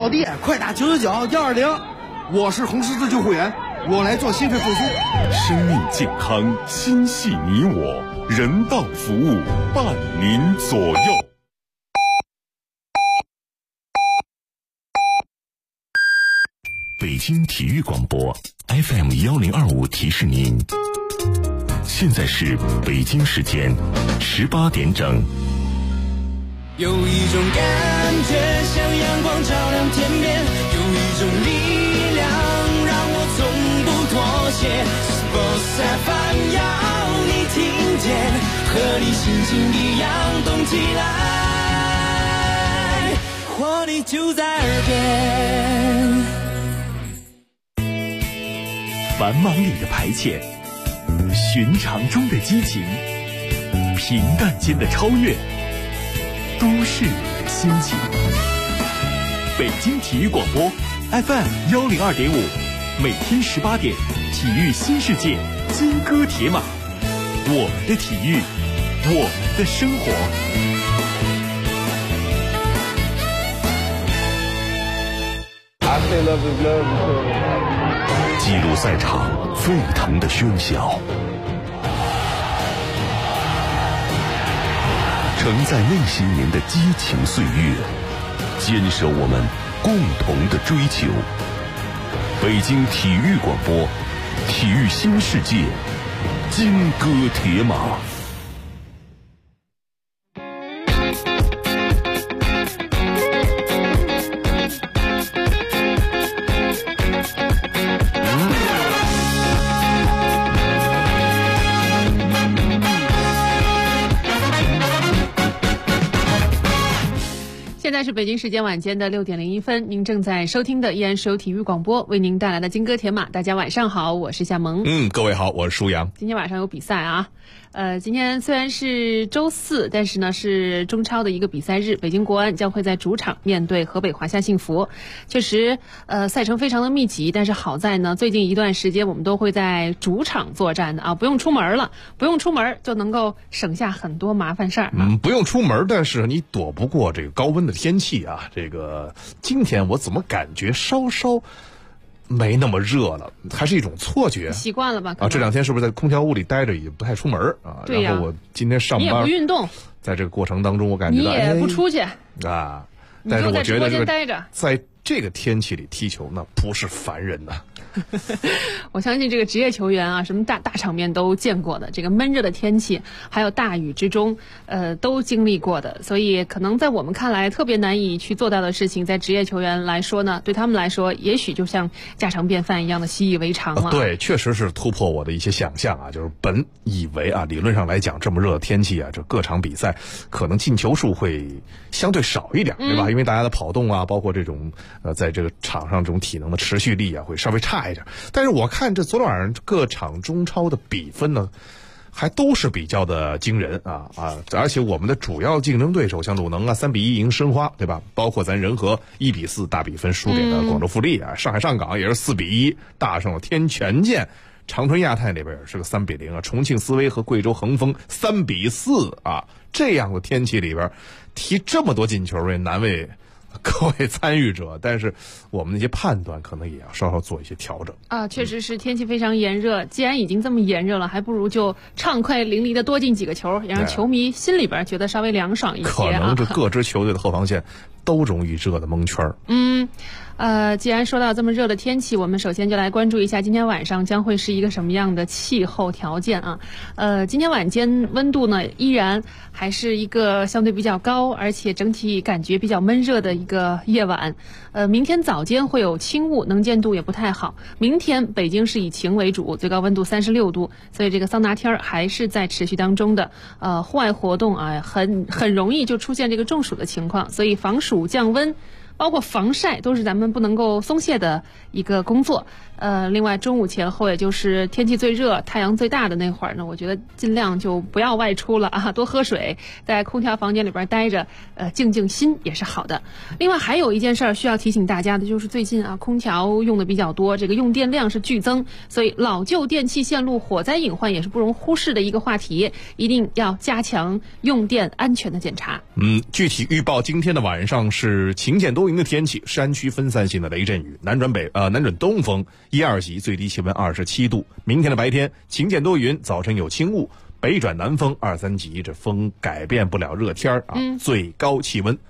老弟，快打999-120。 我是红十字救护员，我来做心肺复苏。 生命健康，心系你我，人道服务伴您左右。北京体育广播 FM1025提示您，现在是北京时间18点整。 有一种感觉像阳光照亮天边，有一种力量让我从不妥协。Sports FM 要你听见，和你心情一样动起来，活力就在耳边。 繁忙里的排遣，寻常中的激情，平淡间的超越，都市里的心情。北京体育广播 FM102.5，每天18点，体育新世界，金戈铁马，我们的体育，我们的生活。 记录赛场沸腾的喧嚣，承载那些年的激情岁月，坚守我们共同的追求。北京体育广播，体育新世界，金戈铁马。 现在是北京时间晚间的6点01分，您正在收听的依然是由体育广播为您带来的金戈铁马。大家晚上好，我是夏萌。 各位好，我是舒阳。 今天晚上有比赛啊。今天虽然是周四，但是呢是中超的一个比赛日，北京国安将会在主场面对河北华夏幸福。确实赛程非常的密集，但是好在呢最近一段时间我们都会在主场作战的啊，不用出门了，不用出门就能够省下很多麻烦事儿啊。 不用出门，但是你躲不过这个高温的天气啊。这个今天我怎么感觉稍稍没那么热了，还是一种错觉。 习惯了吧？ 啊，这两天是不是在空调屋里待着也不太出门啊？ 对呀。 然后我今天上班， 你也不运动， 在这个过程当中，我感觉到你也不出去啊。但是我觉得在这个天气里踢球，那不是凡人呐。 我相信这个职业球员啊，什么大场面都见过的，这个闷热的天气，还有大雨之中，都经历过的。所以可能在我们看来特别难以去做到的事情，在职业球员来说呢，对他们来说，也许就像家常便饭一样的习以为常了。 对，确实是突破我的一些想象啊。就是本以为啊，理论上来讲，这么热的天气啊，这各场比赛可能进球数会相对少一点，对吧？因为大家的跑动啊，包括这种在这个场上这种体能的持续力啊，会稍微差一点。但是我看这昨天晚上各场中超的比分呢，还都是比较的惊人啊！而且我们的主要竞争对手像鲁能啊3-1赢申花，对吧？包括咱仁和1-4大比分输给了广州富力啊，上海上港也是4-1大胜了天权健，长春亚泰那边也是个3-0啊，重庆斯威和贵州恒丰3-4啊，这样的天气里边踢这么多进球，也难为各位参与者，但是我们那些判断可能也要稍稍做一些调整啊。确实是天气非常炎热，既然已经这么炎热了，还不如就畅快淋漓的多进几个球，也让球迷心里边觉得稍微凉爽一些可能这各支球队的后防线都容易热的蒙圈。 既然说到这么热的天气，我们首先就来关注一下今天晚上将会是一个什么样的气候条件啊。今天晚间温度呢依然还是一个相对比较高，而且整体感觉比较闷热的一个夜晚。明天早间会有轻雾，能见度也不太好。明天北京是以晴为主，最高温度36度，所以这个桑拿天还是在持续当中的。户外活动啊，很容易就出现这个中暑的情况，所以防暑降温，包括防晒都是咱们不能够松懈的一个工作。另外中午前后，也就是天气最热、太阳最大的那会儿呢，我觉得尽量就不要外出了啊，多喝水，在空调房间里边待着，静静心也是好的。另外还有一件事需要提醒大家的，就是最近啊，空调用的比较多，这个用电量是剧增，所以老旧电器线路火灾隐患也是不容忽视的一个话题，一定要加强用电安全的检查。 具体预报今天的晚上是晴见多云。 阴的天气，山区分散性的雷阵雨，南转东风，1、2级，最低气温27度。明天的白天晴间多云，早晨有轻雾，北转南风2、3级，这风改变不了热天啊。最高气温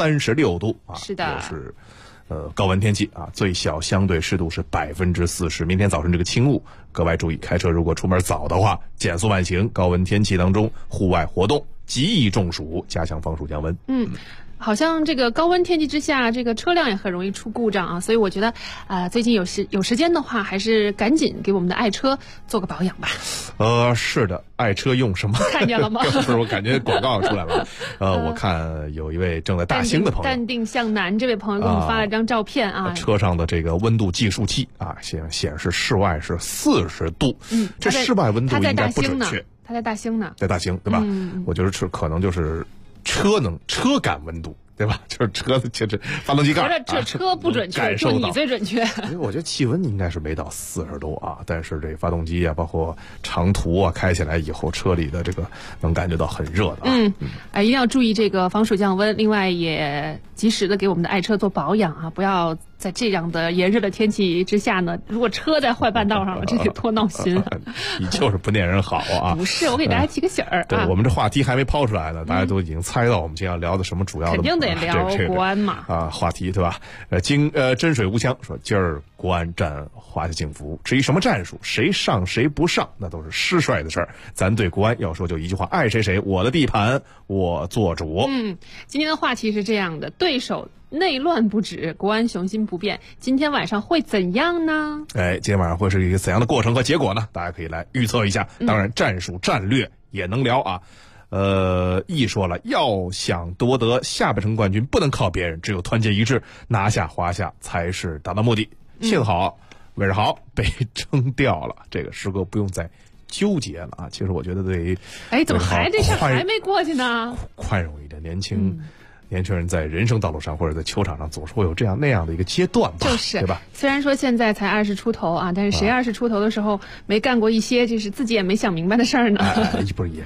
36度啊， 是的， 又是高温天气啊，最小相对湿度是40%。明天早晨这个轻雾，格外注意，开车如果出门早的话，减速慢行。高温天气当中，户外活动极易中暑，加强防暑降温。 好像这个高温天气之下，这个车辆也很容易出故障啊，所以我觉得最近有时间的话，还是赶紧给我们的爱车做个保养吧。 是的，爱车用什么？ 看见了吗？ 不是，我感觉广告出来了。我看有一位正在大兴的朋友， 淡定向南这位朋友给我们发了一张照片啊， 车上的这个温度计数器啊，显示室外是40度。这室外温度应该不准确。 他在大兴呢， 在大兴对吧？我觉得可能就是车感温度，对吧？就是车的就是发动机盖。 这车不准确，就你最准确。 因为我觉得气温应该是没到40度啊，但是这发动机啊，包括长途啊，开起来以后车里的这个能感觉到很热的啊。 一定要注意这个防暑降温，另外也及时的给我们的爱车做保养啊，不要在这样的炎热的天气之下呢，如果车在坏半道上了，这得多闹心啊！ 你就是不念人好啊！ 不是，我给大家提个醒儿。 对，我们这话题还没抛出来呢，大家都已经猜到我们今天要聊的什么主要的。 肯定得聊国安嘛。 话题对吧？真水无枪说今儿国安战华夏幸福，至于什么战术，谁上谁不上，那都是师帅的事儿。咱对国安要说就一句话：爱谁谁，我的地盘我做主。 今天的话题是这样的，对手内乱不止，国安雄心不变，今天晚上会怎样呢？今天晚上会是一个怎样的过程和结果呢？大家可以来预测一下。当然，战术战略也能聊啊。易说了，要想夺得下半程冠军，不能靠别人，只有团结一致，拿下华夏才是达到目的。幸好韦世豪被征调了，这个时哥不用再纠结了啊。其实我觉得对于怎么这事还没过去呢？ 宽容一点，年轻人在人生道路上或者在球场上总是会有这样那样的一个阶段吧， 就是对吧？ 虽然说现在才20出头啊，但是谁20出头的时候没干过一些就是自己也没想明白的事儿呢？ 不是也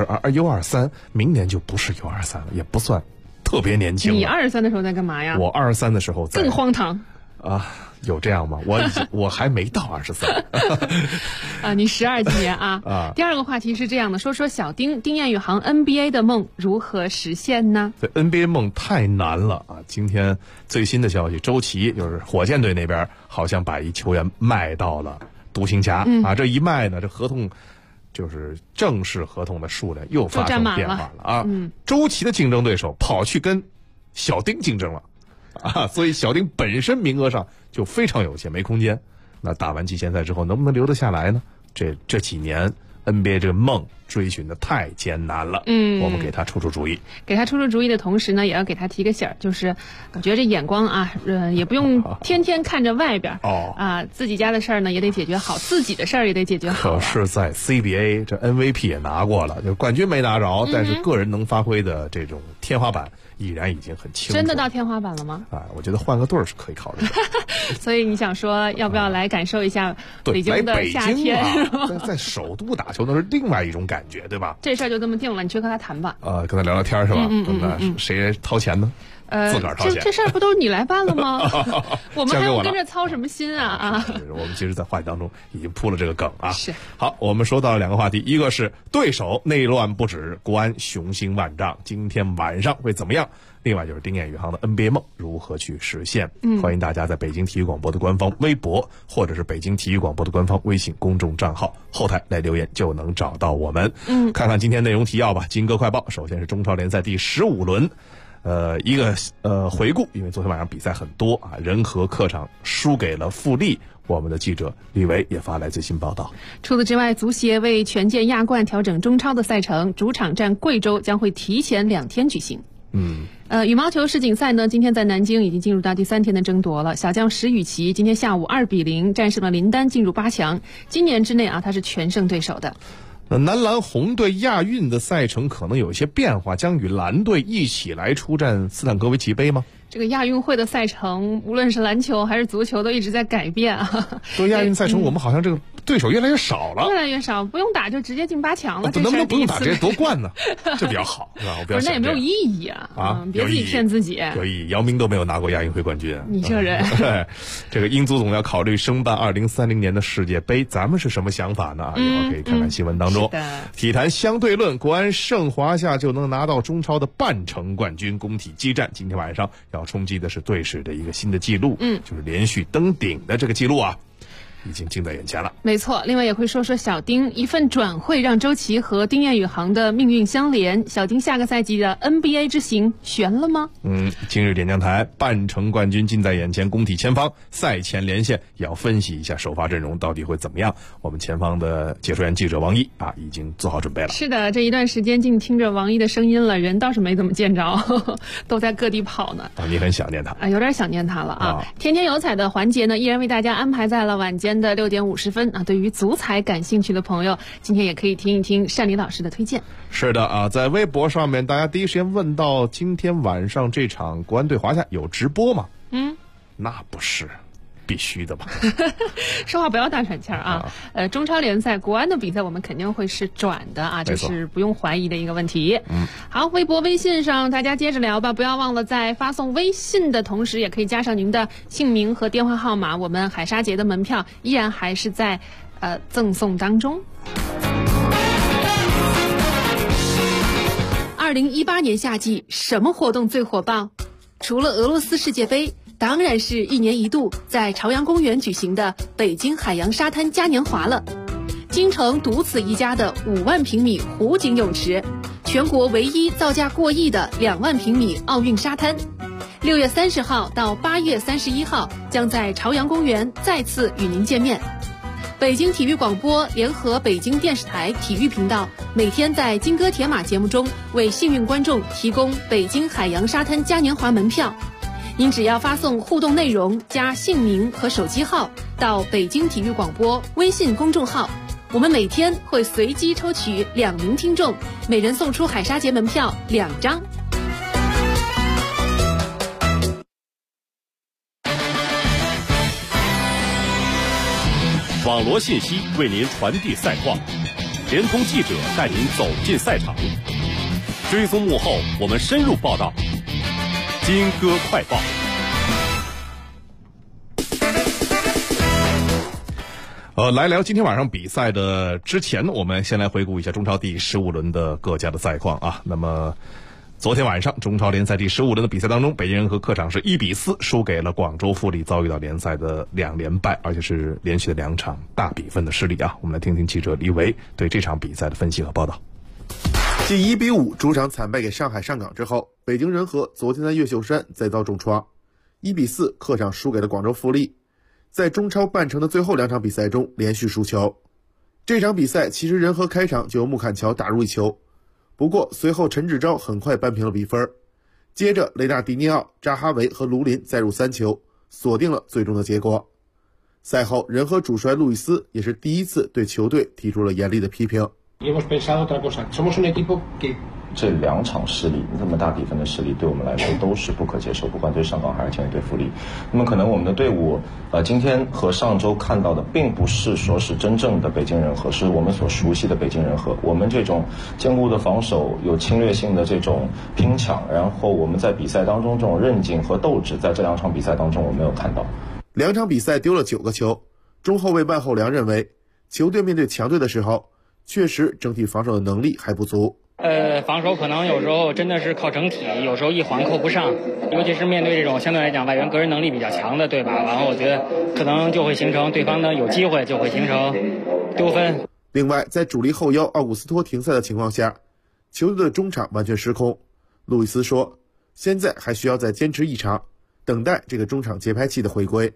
U23，明年就不是U23了，也不算特别年轻了。 你23的时候在干嘛呀？ 我23的时候在更荒唐啊。有这样吗？我还没到23 你12今年啊。第二个话题是这样的，说小丁彦雨航 NBA 的梦如何实现呢？ 对 NBA 梦太难了啊！今天最新的消息，周琦就是火箭队那边好像把一球员卖到了独行侠啊，这一卖呢，这合同就是正式合同的数量又发生变化了啊！周琦的竞争对手跑去跟小丁竞争了。所以小丁本身名额上就非常有限，没空间。那打完季前赛之后能不能留得下来呢？这几年 NBA 这个梦追寻的太艰难了。我们给他出主意。 给他出主意的同时呢，也要给他提个醒儿，就是我觉得这眼光啊，也不用天天看着外边自己家的事儿呢也得解决好，自己的事儿也得解决好。 可是，在 CBA 这 MVP 也拿过了，就冠军没拿着，但是个人能发挥的这种天花板已然已经很清楚。 真的到天花板了吗？ 我觉得换个队儿是可以考虑的。 所以你想说，要不要来感受一下北京的夏天？ 在首都打球那是另外一种感觉，对吧？ 这事儿就这么定了，你去和他谈吧。 跟他聊聊天是吧？那谁掏钱呢？自个儿掏钱。 这事儿不都是你来办了吗？我们还要跟着操什么心啊？ 我们其实，在话题当中已经铺了这个梗啊。 是。 好，我们说到了2个话题，一个是对手内乱不止，国安雄心万丈，今天晚上会怎么样？另外就是丁彦雨航的 NBA 梦如何去实现？欢迎大家在北京体育广播的官方微博或者是北京体育广播的官方微信公众账号后台来留言，就能找到我们。看看今天内容提要吧。金歌快报，首先是中超联赛第15轮。一个回顾，因为昨天晚上比赛很多啊，仁和客场输给了富力。我们的记者李维也发来最新报道。 除此之外，足协为权健亚冠调整中超的赛程，主场战贵州将会提前2天举行。羽毛球世锦赛呢，今天在南京已经进入到第3天的争夺了。小将石宇奇今天下午2-0战胜了林丹，进入8强。今年之内啊，他是全胜对手的。 男篮红队亚运的赛程可能有一些变化，将与蓝队一起来出战斯坦科维奇杯吗？ 这个亚运会的赛程，无论是篮球还是足球，都一直在改变啊。 对亚运赛程，我们好像这个对手越来越少了， 越来越少，不用打就直接进8强了。 能不用打，直接夺冠呢？这比较好，是吧？我不要想那也没有意义啊！别自己骗自己。 有意义，姚明都没有拿过亚运会冠军。 你这人， 这个英足总要考虑申办2030年的世界杯，咱们是什么想法呢？一会儿可以看看新闻当中。体坛相对论，国安胜华夏就能拿到中超的半程冠军，工体激战今天晚上要冲击的是队史的一个新的纪录，就是连续登顶的这个纪录啊。已经近在眼前了。 没错，另外也会说说小丁一份转会让周琦和丁彦雨航的命运相连。小丁下个赛季的 NBA 之行悬了吗？ 今日点将台半程冠军近在眼前，工体前方赛前连线也要分析一下首发阵容到底会怎么样。我们前方的解说员记者王毅已经做好准备了。 是的，这一段时间净听着王毅的声音了，人倒是没怎么见着，都在各地跑呢。 你很想念他有点想念他了啊！天天有彩的环节呢，依然为大家安排在了晚间的6点50分啊。对于足彩感兴趣的朋友，今天也可以听一听单李老师的推荐。 是的在微博上面大家第一时间问到今天晚上这场国安对华夏有直播吗？那不是必须的吧？ 说话不要大喘气儿啊！中超联赛国安的比赛我们肯定会是转的啊，这是不用怀疑的一个问题。好，微博微信上大家接着聊吧，不要忘了在发送微信的同时也可以加上您的姓名和电话号码，我们海沙节的门票依然还是在赠送当中。2018年夏季什么活动最火爆？除了俄罗斯世界杯，当然是1年1度在朝阳公园举行的北京海洋沙滩嘉年华了。京城独此一家的5万平米湖景泳池，全国唯一造价过亿的2万平米奥运沙滩，6月30号到8月31号将在朝阳公园再次与您见面。北京体育广播联合北京电视台体育频道，每天在金戈铁马节目中为幸运观众提供北京海洋沙滩嘉年华门票。您只要发送互动内容加姓名和手机号到北京体育广播微信公众号，我们每天会随机抽取2名听众，每人送出海沙节门票2张。 网罗信息为您传递赛况，联通记者带您走进赛场，追踪幕后我们深入报道。金戈快报。 来聊今天晚上比赛的之前，我们先来回顾一下中超第15轮的各家的赛况啊。那么昨天晚上中超联赛第15轮的比赛当中，北京人和客场是1-4输给了广州富力，遭遇到联赛的2连败，而且是连续的2场大比分的失利啊。我们来听听记者李维对这场比赛的分析和报道。 继1-5主场惨败给上海上港之后，北京人和昨天在越秀山再遭重创，1-4客场输给了广州富力，在中超半程的最后2场比赛中连续输球。这场比赛其实人和开场就由穆坎乔打入1球，不过随后陈志钊很快扳平了比分，接着雷纳迪尼奥、扎哈维和卢林再入3球，锁定了最终的结果。赛后人和主帅路易斯也是第一次对球队提出了严厉的批评。 这2场失利，这么大比分的失利，对我们来说都是不可接受，不管对上港还是前一对富力。那么可能我们的队伍，今天和上周看到的，并不是说是真正的北京人和，是我们所熟悉的北京人和。我们这种坚固的防守，有侵略性的这种拼抢，然后我们在比赛当中这种韧劲和斗志，在这2场比赛当中我没有看到。 2场比赛丢了9个球，中后卫万厚良认为，球队面对强队的时候，确实整体防守的能力还不足。 防守可能有时候真的是靠整体，有时候一环扣不上，尤其是面对这种相对来讲外援个人能力比较强的对吧，然后我觉得可能就会形成对方的有机会就会形成丢分。 另外在主力后腰奥古斯托停赛的情况下，球队的中场完全失控。路易斯说，现在还需要再坚持1场，等待这个中场节拍器的回归。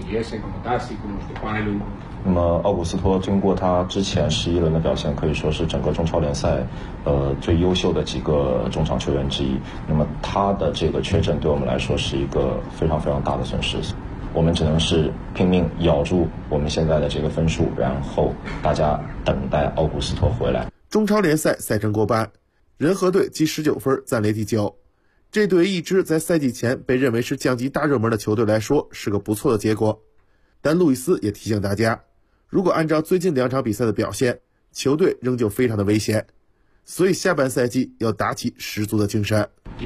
那么奥古斯托经过他之前11轮的表现，可以说是整个中超联赛最优秀的几个中场球员之一。那么他的这个缺阵对我们来说是一个非常非常大的损失，我们只能是拼命咬住我们现在的这个分数，然后大家等待奥古斯托回来。 中超联赛赛程过半，人和队积19分暂列第9，这对于一支在赛季前被认为是降级大热门的球队来说是个不错的结果。但路易斯也提醒大家， 如果按照最近2场比赛的表现，球队仍旧非常的危险，所以下半赛季要打起十足的精神。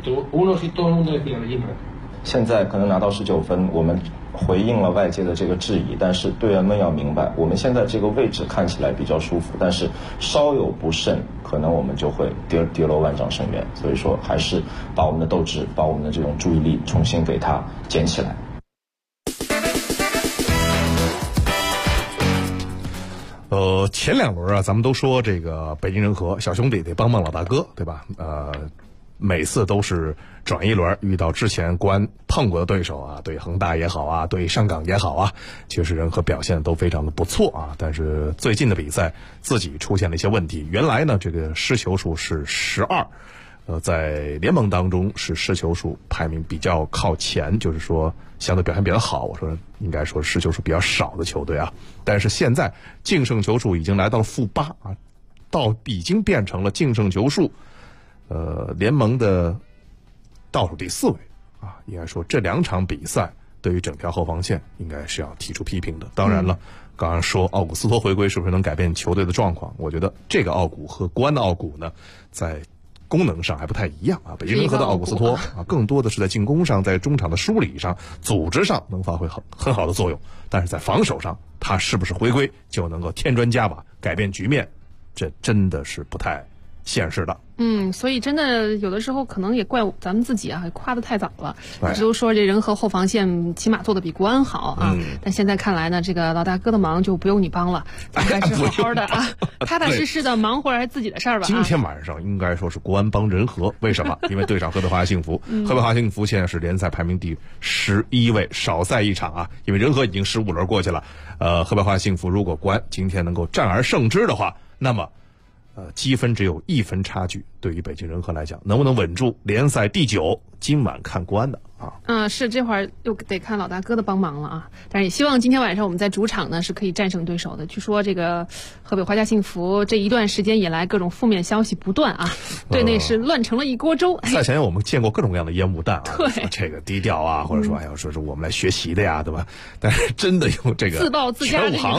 现在可能拿到19分，我们回应了外界的这个质疑，但是队员们要明白，我们现在这个位置看起来比较舒服，但是稍有不慎，可能我们就会跌落万丈深渊。所以说，还是把我们的斗志，把我们的这种注意力重新给它捡起来。 前2轮啊，咱们都说这个北京人和小兄弟得帮帮老大哥，对吧？每次都是转一轮遇到之前国安碰过的对手啊，对恒大也好啊，对上港也好啊，确实人和表现都非常的不错啊。但是最近的比赛自己出现了一些问题。原来呢，这个失球数是12，在联盟当中是失球数排名比较靠前，就是说相对表现比较好。我说应该说失球数比较少的球队啊。但是现在净胜球数已经来到了-8啊，已经变成了净胜球数联盟的倒数第4位啊，应该说这2场比赛对于整条后防线应该是要提出批评的。当然了，刚刚说奥古斯托回归是不是能改变球队的状况？我觉得这个奥古和国安的奥古呢，在功能上还不太一样啊。北京人和的奥古斯托啊，更多的是在进攻上，在中场的梳理上、组织上能发挥很好的作用，但是在防守上，他是不是回归就能够添砖加瓦改变局面？这真的是不太现实的。 所以真的有的时候可能也怪咱们自己啊，夸得太早了。一直都说这人和后防线起码做得比国安好啊，但现在看来呢，这个老大哥的忙就不用你帮了，应该是好好的啊，踏踏实实的忙活儿自己的事儿吧。 今天晚上应该说是国安帮人和，为什么？因为对上河北华夏幸福，河北华夏幸福现在是联赛排名第11位，少赛1场啊，因为人和已经15轮过去了。河北华夏幸福如果国安今天能够战而胜之的话，那么积分只有1分差距，对于北京人和来讲，能不能稳住联赛第9，今晚看国安的啊。 是这会儿又得看老大哥的帮忙了啊。但是也希望今天晚上我们在主场呢是可以战胜对手的。据说这个河北华夏幸福这一段时间以来各种负面消息不断啊，队内是乱成了一锅粥。 赛前我们见过各种各样的烟雾弹啊， 对， 这个低调啊，或者说说是我们来学习的呀，对吧？但是真的用这个自报自家全武行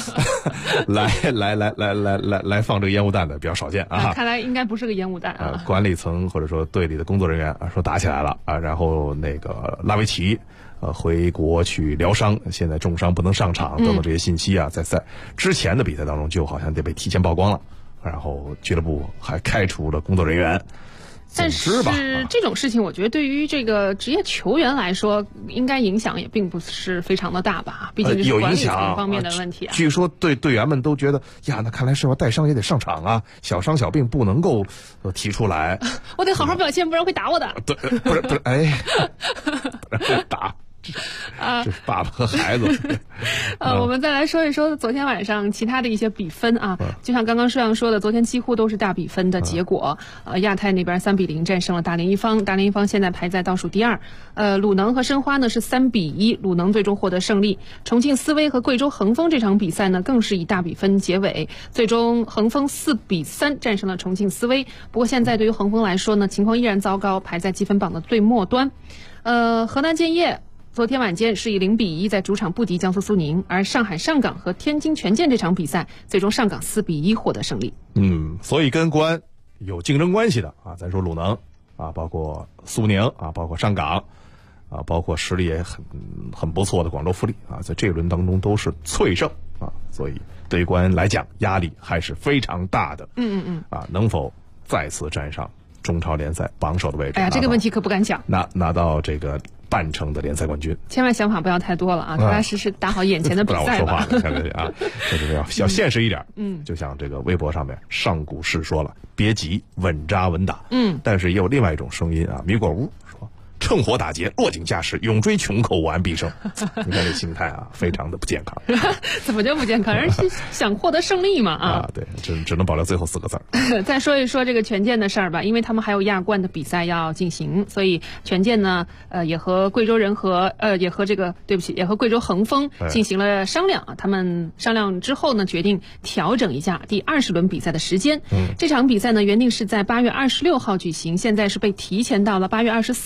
来放这个烟雾弹的比较少见啊。 看来应该不是个烟雾弹啊。 管理层或者说队里的工作人员说打起来了啊，然后那个拉维奇回国去疗伤，现在重伤不能上场等等这些信息啊，在赛之前的比赛当中就好像得被提前曝光了，然后俱乐部还开除了工作人员。 但是这种事情，我觉得对于这个职业球员来说，应该影响也并不是非常的大吧？毕竟这是管理层方面的问题啊。 据说队员们都觉得呀，那看来是要带伤也得上场啊，小伤小病不能够提出来。 我得好好表现，不然会打我的。 对，不是，哎，打。这是爸爸和孩子。 我们再来说一说昨天晚上其他的一些比分啊，就像刚刚摄阳说的，昨天几乎都是大比分的结果。亚太那边3-0战胜了大连一方，大连一方现在排在倒数第2。鲁能和申花呢是3-1，鲁能最终获得胜利。重庆斯威和贵州恒丰这场比赛呢更是以大比分结尾，最终恒丰4-3战胜了重庆斯威。不过现在对于恒丰来说呢，情况依然糟糕，排在积分榜的最末端。河南建业昨天晚间是以0-1在主场不敌江苏苏宁，而上海上港和天津权健这场比赛，最终上港4-1获得胜利。 所以跟国安有竞争关系的啊，咱说鲁能啊，包括苏宁啊，包括上港啊，包括实力也很不错的广州富力啊，在这一轮当中都是脆胜啊，所以对于国安来讲压力还是非常大的。能否再次站上中超联赛榜首的位置？ 哎呀，这个问题可不敢讲。 拿到这个半程的联赛冠军， 千万想法不要太多了啊！踏踏实实打好眼前的比赛吧。 不让我说话啊，就是要现实一点。就像这个微博上面上古士说了，别急，稳扎稳打。但是也有另外一种声音啊，米果屋说趁火打劫，落井下石，永追穷寇，我安必胜。你看这心态啊，非常的不健康。 怎么就不健康？人是想获得胜利嘛啊！ 对，只能保留最后4个字儿。 再说一说这个权健的事儿吧，因为他们还有亚冠的比赛要进行，所以权健呢，也和贵州人和也和贵州恒丰进行了商量啊。他们商量之后呢，决定调整一下第20轮比赛的时间。这场比赛呢，原定是在8月26号举行，现在是被提前到了8月24号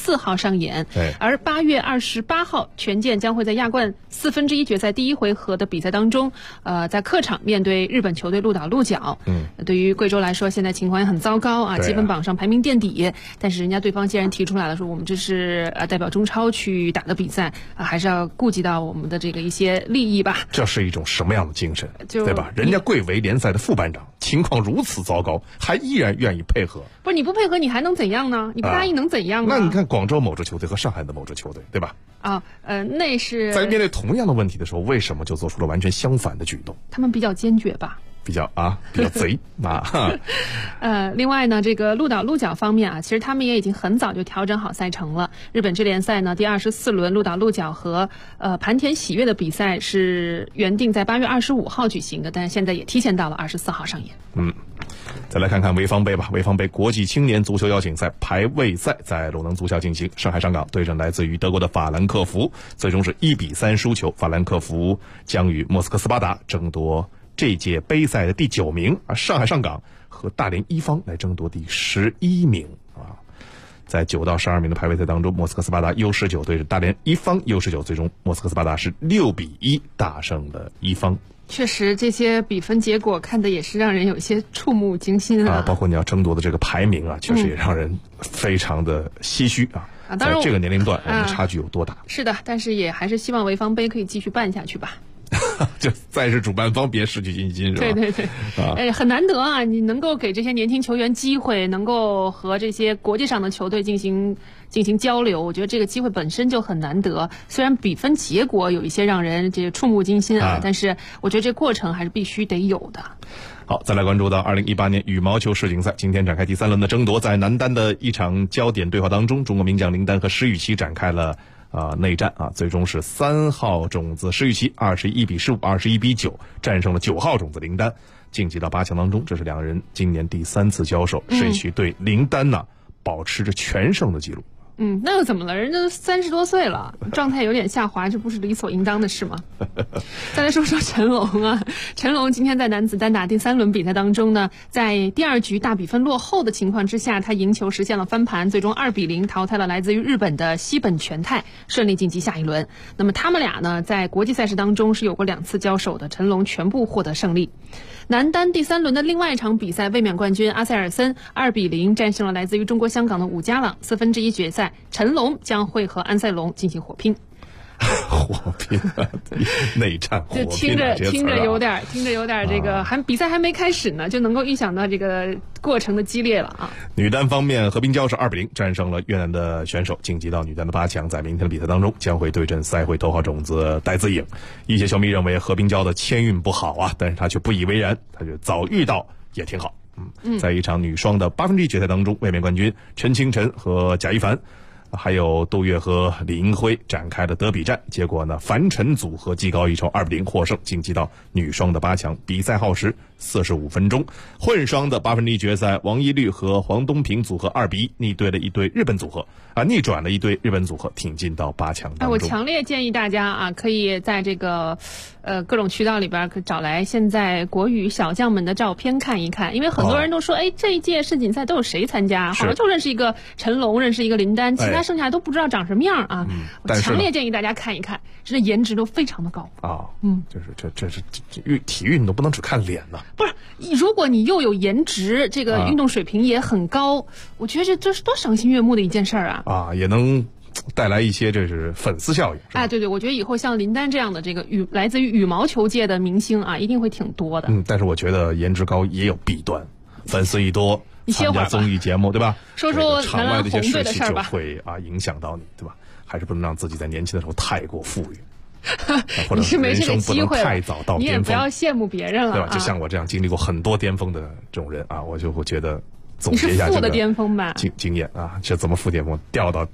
上演。而8月28号，权健将会在亚冠1/4决赛第1回合的比赛当中，在客场面对日本球队鹿岛鹿角。对于贵州来说，现在情况也很糟糕啊，积分榜上排名垫底。但是人家对方既然提出来了，说我们这是代表中超去打的比赛还是要顾及到我们的这个一些利益吧。 这是一种什么样的精神，对吧？人家贵为联赛的副班长，情况如此糟糕，还依然愿意配合。 不是你不配合，你还能怎样呢？你不答应能怎样呢？ 那你看广州某支球队和上海的某支球队，对吧？ 那是在面对同样的问题的时候，为什么就做出了完全相反的举动？ 他们比较坚决吧。 比较贼啊！ 另外呢，这个鹿岛鹿角方面啊，其实他们也已经很早就调整好赛程了。日本职联赛呢，第24轮鹿岛鹿角和磐田喜悦的比赛是原定在8月25号举行的，但是现在也提前到了24号上演。 再来看看潍坊杯吧。潍坊杯国际青年足球邀请赛排位赛在鲁能足校进行，上海上港对阵来自于德国的法兰克福，最终是1-3输球，法兰克福将与莫斯科斯巴达争夺这届杯赛的第9名，而上海上港和大连一方来争夺第11名啊。在9到12名的排位赛当中，莫斯科斯巴达U19对着大连一方U19，最终莫斯科斯巴达是6-1大胜了一方。 确实，这些比分结果看的也是让人有些触目惊心啊！ 包括你要争夺的这个排名啊，确实也让人非常的唏嘘啊。 当然在这个年龄段，我们的差距有多大？ 是的，但是也还是希望潍坊杯可以继续办下去吧。 就再是主办方别失去信心，是吧？ 对，很难得啊！你能够给这些年轻球员机会，能够和这些国际上的球队进行交流，我觉得这个机会本身就很难得。虽然比分结果有一些让人这个触目惊心但是我觉得这过程还是必须得有的。 好，再来关注到2018年羽毛球世锦赛，今天展开第3轮的争夺，在男单的一场焦点对话当中，中国名将林丹和石宇奇展开了内战最终是3号种子石宇奇21-15、21-9战胜了9号种子林丹，晋级到8强当中。这是两人今年第3次交手，石宇奇对林丹保持着全胜的记录。 那又怎么了？人家30多岁了，状态有点下滑，这不是理所应当的事吗？再来说说陈龙啊，陈龙今天在男子单打第3轮比赛当中呢，在第2局大比分落后的情况之下，他赢球实现了翻盘，最终2-0淘汰了来自于日本的西本全太，顺利晋级下一轮。那么他们俩呢，在国际赛事当中是有过2次交手的，陈龙全部获得胜利。男单第3轮的另外一场比赛，卫冕冠军阿塞尔森2-0战胜了来自于中国香港的伍家朗，1/4决赛，陈龙将会和安塞龙进行火拼。 火拼内战火拼， 就听着有点这个比赛还没开始呢，就能够预想到这个过程的激烈了啊。 女单方面，何冰娇是2-0战胜了越南的选手，晋级到女单的8强，在明天的比赛当中将会对阵赛会头号种子戴资颖。一些球迷认为何冰娇的签运不好但是她却不以为然，她就早遇到也挺好。在一场女双的1/8决赛当中，卫冕冠军陈清晨和贾一凡还有杜月和李英辉展开了德比战，结果呢，樊晨组合技高一筹2-0获胜，晋级到女双的8强。比赛耗时45分钟。混双的1/8决赛，王一律和黄东萍组合2-1逆转了一对日本组合，挺进到8强当中。 我强烈建议大家可以在这个各种渠道里边找来现在国羽小将们的照片看一看，因为很多人都说，这一届世锦赛都有谁参加？好像就认识一个陈龙，认识一个林丹，其他剩下都不知道长什么样啊。我强烈建议大家看一看，真的颜值都非常的高就是这是体育你都不能只看脸呢。 不是，如果你又有颜值，这个运动水平也很高，我觉得这是多赏心悦目的一件事儿也能带来一些这是粉丝效应。 对，我觉得以后像林丹这样的这个来自于羽毛球界的明星一定会挺多的。 但是我觉得颜值高也有弊端，粉丝一多，参加综艺节目对吧？ 说说场外的一些事情就会影响到你对吧？还是不能让自己在年轻的时候太过富裕。或者人生不能太早到巅峰， 你也不要羡慕别人了， 对吧？就像我这样经历过很多巅峰的这种人我就会觉得总结一下你是负的巅峰吧？ 经验这怎么负巅峰？掉到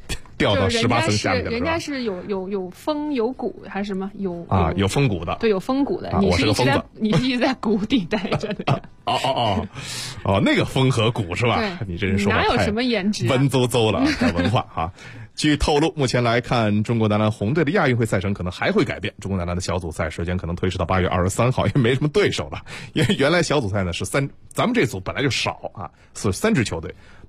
18层下面的， 人家是有峰有谷还是什么有峰谷的， 对，有峰谷的。 我是个疯子， 你是一直在谷底待着的。 那个峰和谷是吧？你这人说话哪有什么颜值？ 文绉绉了，带文化据透露，目前来看，中国男篮红队的亚运会赛程可能还会改变。中国男篮的小组赛时间可能推迟到8月23号，因为没什么对手了。因为原来小组赛呢是咱们这组本来就少是3支球队，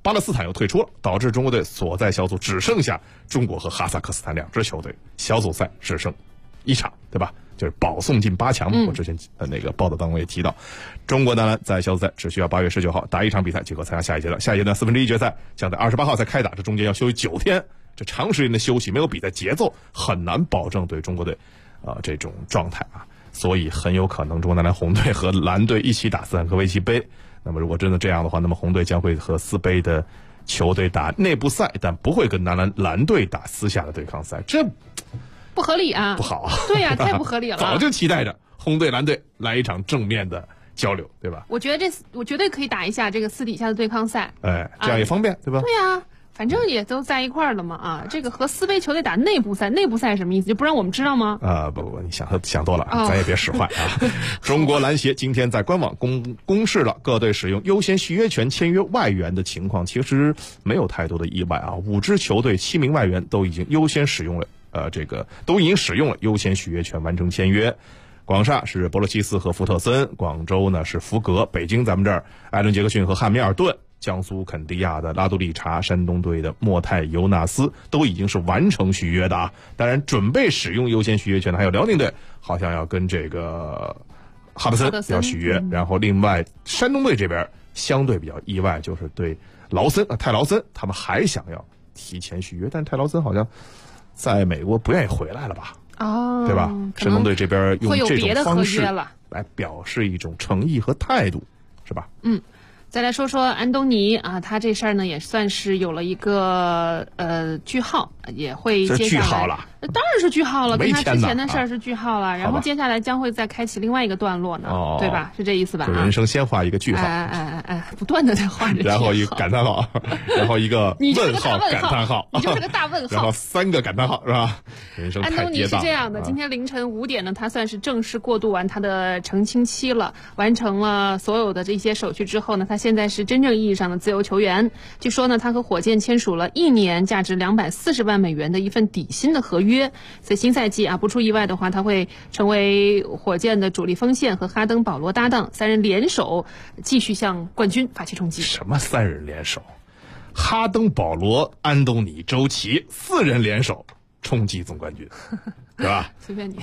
巴勒斯坦又退出了，导致中国队所在小组只剩下中国和哈萨克斯坦2支球队，小组赛只剩1场，对吧？就是保送进8强。我之前那个报道当中也提到，中国男篮在小组赛只需要8月19号打1场比赛即可参加下一阶段，下一阶段1/4决赛将在28号才开打，这中间要休息9天，这长时间的休息没有比赛节奏，很难保证对中国队这种状态啊，所以很有可能中国男篮红队和蓝队一起打斯坦科维奇杯。那么如果真的这样的话，那么红队将会和4杯的球队打内部赛，但不会跟蓝队打私下的对抗赛，这不合理啊， 不好啊。 对呀，太不合理了。 早就期待着红队蓝队来一场正面的交流，对吧？ 我觉得我绝对可以打一下这个私底下的对抗赛， 这样也方便，对吧？ 对呀。反正也都在一块儿了嘛啊！这个和4杯球队打内部赛，内部赛什么意思？就不让我们知道吗？ 不，你想多了，咱也别使坏啊！中国篮协今天在官网公示了各队使用优先续约权签约外援的情况，其实没有太多的意外啊。5支球队7名外援都已经优先使用了，都已经使用了优先续约权完成签约。广厦是博洛奇斯和福特森，广州呢是福格，北京咱们这儿艾伦杰克逊和汉密尔顿。江苏肯迪亚的拉杜利查，山东队的莫泰尤纳斯都已经是完成续约的啊。当然，准备使用优先续约权的还有辽宁队，好像要跟这个哈德森要续约。然后，另外山东队这边相对比较意外，就是对泰劳森，他们还想要提前续约，但泰劳森好像在美国不愿意回来了吧？对吧？山东队这边用这种方式来表示一种诚意和态度，是吧？ 再来说说安东尼啊，他这事儿呢也算是有了一个句号，也会接下来句号了， 当然是句号了，跟他之前的事儿是句号了，然后接下来将会再开启另外一个段落呢，对吧？是这意思吧？ 人生先画一个句号， 不断的在画着句号， 然后一个感叹号，然后一个问号感叹号， 你就是个大问号， 然后3个感叹号，是吧？人生太跌宕。 安东尼是这样的，今天凌晨5点呢，他算是正式过渡完他的澄清期了，完成了所有的这些手续之后呢，他现在是真正意义上的自由球员。据说呢，他和火箭签署了1年价值240万美元的一份底薪的合约。所以新赛季啊，不出意外的话，他会成为火箭的主力锋线，和哈登、保罗搭档，3人联手继续向冠军发起冲击。 什么3人联手？哈登、保罗、安东尼、周琦4人联手冲击总冠军，是吧？ 随便你。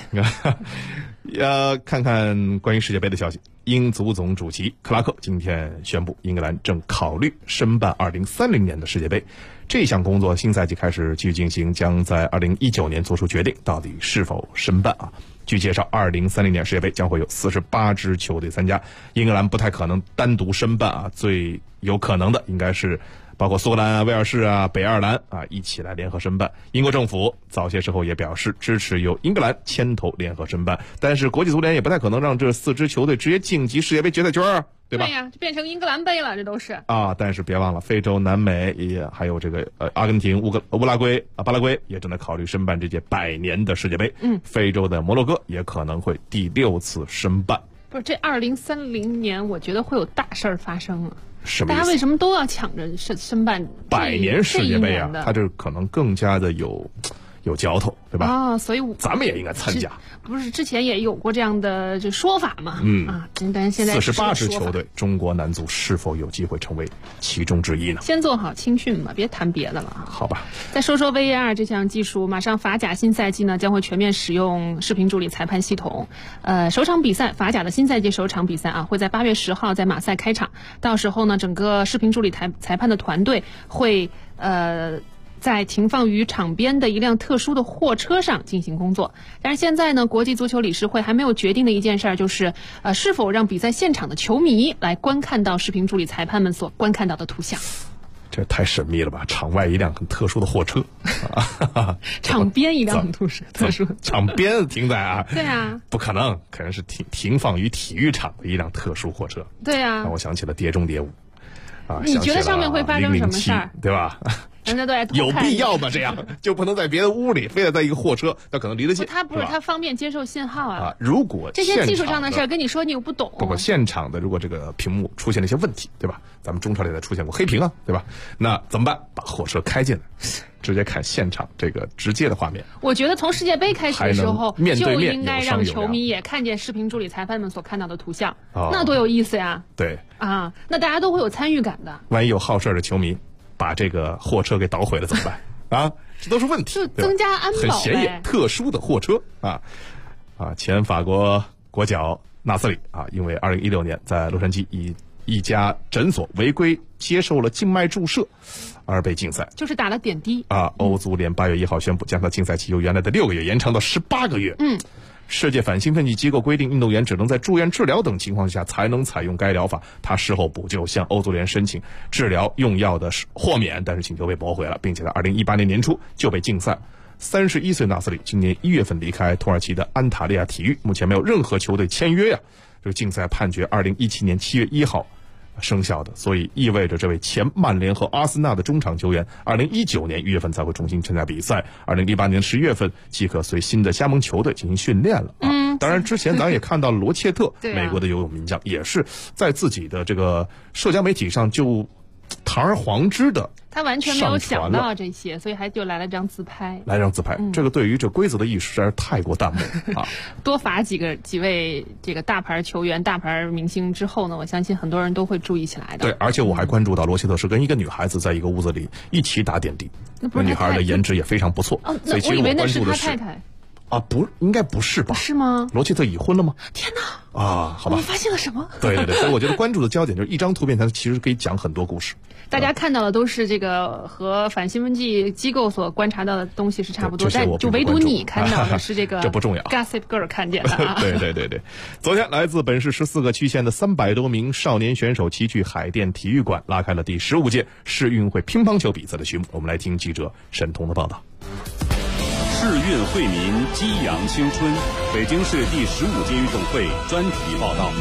看看关于世界杯的消息。英足总主席克拉克今天宣布，英格兰正考虑申办2030年的世界杯。这项工作新赛季开始继续进行，将在2019年做出决定，到底是否申办啊？据介绍，2030年世界杯将会有48支球队参加，英格兰不太可能单独申办啊，最有可能的应该是包括苏格兰啊、威尔士啊、北爱尔兰啊一起来联合申办。英国政府早些时候也表示支持由英格兰牵头联合申办，但是国际足联也不太可能让这4支球队直接晋级世界杯决赛圈啊，对吧？ 对呀，就变成英格兰杯了，这都是啊。但是别忘了，非洲、南美也还有这个阿根廷、巴拉圭也正在考虑申办这届100年的世界杯。非洲的摩洛哥也可能会第6次申办。 不是，这2030年我觉觉得会有大事儿发生啊。 什么意思？ 大家为什么都要抢着申办 100年世界杯啊？它这可能更加的有嚼头，对吧？ 所以咱们也应该参加。 不是之前也有过这样的这说法嘛？但是现在 48支球队，中国男足是否有机会成为其中之一呢？ 先做好青训吧，别谈别的了。 好吧。 再说说 VAR 这项技术，马上法甲新赛季呢将会全面使用视频助理裁判系统。首场比赛，法甲的新赛季首场比赛啊，会在8月10号在马赛开场。到时候呢，整个视频助理裁判的团队会在停放于场边的一辆特殊的货车上进行工作。但是现在呢，国际足球理事会还没有决定的一件事就是是否让比赛现场的球迷来观看到视频助理裁判们所观看到的图像。 这太神秘了吧！场外一辆很特殊的货车， 场边一辆很特殊， 场边停在对啊， 不可能，可能是停放于体育场的一辆特殊货车。 对啊， 让我想起了《碟中谍5》 你觉得上面会发生什么事儿？ 对吧？ 人家都在有必要吗？这样就不能在别的屋里，非得在一个货车，那可能离得近。 他不是他方便接受信号啊。 如果这些技术上的事儿跟你说，你又不懂。 不过现场的如果这个屏幕出现了一些问题，对吧？咱们中超里头出现过黑屏啊，对吧？那怎么办？把货车开进来，直接看现场这个直接的画面。 我觉得从世界杯开始的时候， 就应该让球迷也看见视频助理裁判们所看到的图像，那多有意思呀！ 对啊，那大家都会有参与感的。 万一有好事的球迷把这个货车给捣毁了怎么办啊？这都是问题， 就增加安保， 很显眼，特殊的货车前法国国脚纳斯里因为2016年在洛杉矶以一家诊所违规接受了静脉注射而被禁赛， 就是打了点滴欧足联8月1号宣布将他禁赛期由原来的6个月延长到18个月。世界反兴奋剂机构规定，运动员只能在住院治疗等情况下才能采用该疗法。他事后补救，向欧足联申请治疗用药的豁免，但是请求被驳回了，并且在2018年年初就被禁赛。31岁纳斯里今年1月份离开土耳其的安塔利亚体育，目前没有任何球队签约这个禁赛判决2017年7月1号生效的，所以意味着这位前曼联和阿森纳的中场球员2019年1月份才会重新参加比赛，2018年10月份即可随新的加盟球队进行训练了当然之前咱也看到了罗切特美国的游泳名将也是在自己的这个社交媒体上就堂而皇之的， 他完全没有想到这些，所以还就来了张自拍。 这个对于这规则的意识实在是太过淡漠多罚几位这个大牌球员、大牌明星之后呢，我相信很多人都会注意起来的。 对，而且我还关注到罗切特是跟一个女孩子在一个屋子里一起打点滴，那女孩的颜值也非常不错，所以其实我关注的是他太太。 应该不是吧？ 是吗？ 罗切特已婚了吗？ 天哪！ 好吧。 我发现了什么？ 对，所以我觉得关注的焦点就是一张图片，它其实可以讲很多故事。 大家看到的都是这个和反兴奋剂机构所观察到的东西是差不多，但就唯独你看到的是这个这不重要 Gossip Girl 看见的对。昨天来自本市14个区县的300多名少年选手齐聚海淀体育馆，拉开了第15届市运会乒乓球比赛的序幕。我们来听记者沈彤的报道。 世运惠民，激扬青春。北京市第15届运动会专题报道。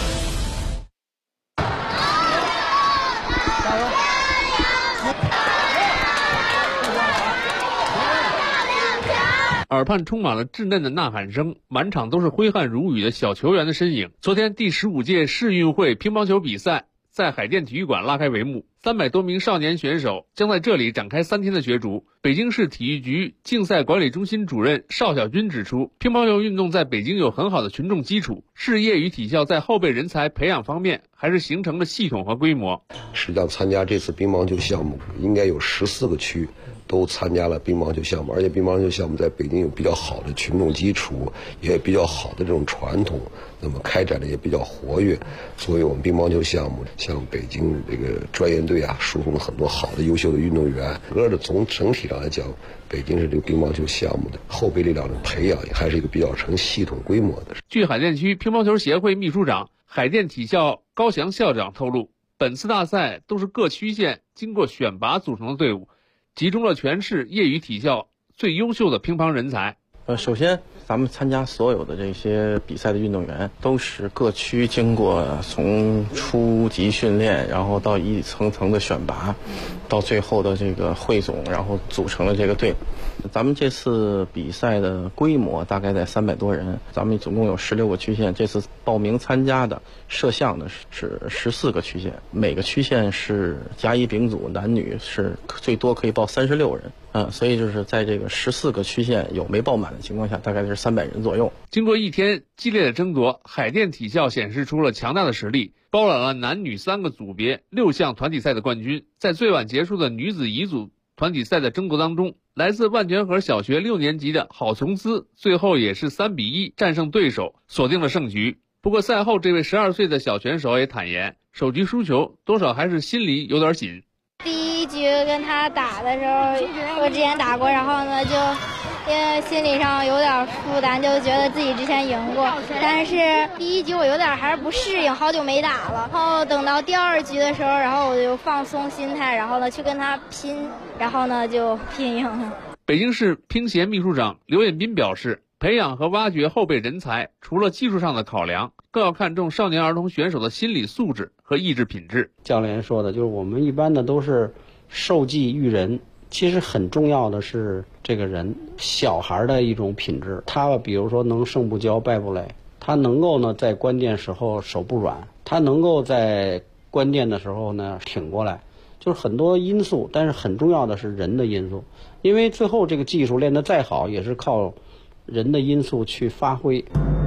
耳畔充满了稚嫩的呐喊声，满场都是挥汗如雨的小球员的身影。昨天第15届世运会乒乓球比赛在海淀体育馆拉开帷幕，300多名少年选手将在这里展开3天的角逐。北京市体育局竞赛管理中心主任邵小军指出，乒乓球运动在北京有很好的群众基础，市业余体校在后备人才培养方面还是形成了系统和规模。 实际上参加这次乒乓球项目应该有14个区都参加了乒乓球项目，而且乒乓球项目在北京有比较好的群众基础，也比较好的这种传统，那么开展的也比较活跃，所以我们乒乓球项目向北京这个专业队输送了很多好的优秀的运动员。从整体上来讲，北京市这个乒乓球项目的后备力量的培养还是一个比较成系统规模的。 据海淀区乒乓球协会秘书长、海淀体校高翔校长透露，本次大赛都是各区县经过选拔组成的队伍，集中了全市业余体校最优秀的乒乓人才。 首先咱们参加所有的这些比赛的运动员都是各区经过从初级训练，然后到一层层的选拔，到最后的这个汇总，然后组成了这个队伍。咱们这次比赛的规模大概在300多人，咱们总共有16个区县，这次报名参加的摄像的是14个区县，每个区县是甲乙丙组，男女是最多可以报36人，所以就是在这个14个区县有没报满的情况下，大概是300人左右。 经过一天激烈的争夺，海淀体校显示出了强大的实力，包揽了男女3个组别6项团体赛的冠军。在最晚结束的女子乙组团体赛的争夺当中，来自万泉河小学6年级的郝从姿最后也是3比1战胜对手，锁定了胜局。不过赛后这位12岁的小选手也坦言，首局输球多少还是心里有点紧。 第一局跟他打的时候，我之前打过，然后呢就因为心理上有点负担，就觉得自己之前赢过，但是第一局我有点还是不适应，好久没打了。然后等到第2局的时候，然后我就放松心态，然后呢去跟他拼，然后呢就拼赢了。 北京市乒协秘书长刘彦斌表示，培养和挖掘后备人才，除了技术上的考量，更要看重少年儿童选手的心理素质和意志品质。 教练说的就是我们一般的都是授技育人，其实很重要的是这个人小孩的一种品质，他比如说能胜不骄败不馁，他能够呢在关键时候手不软，他能够在关键的时候呢挺过来，就是很多因素，但是很重要的是人的因素，因为最后这个技术练得再好也是靠人的因素去发挥。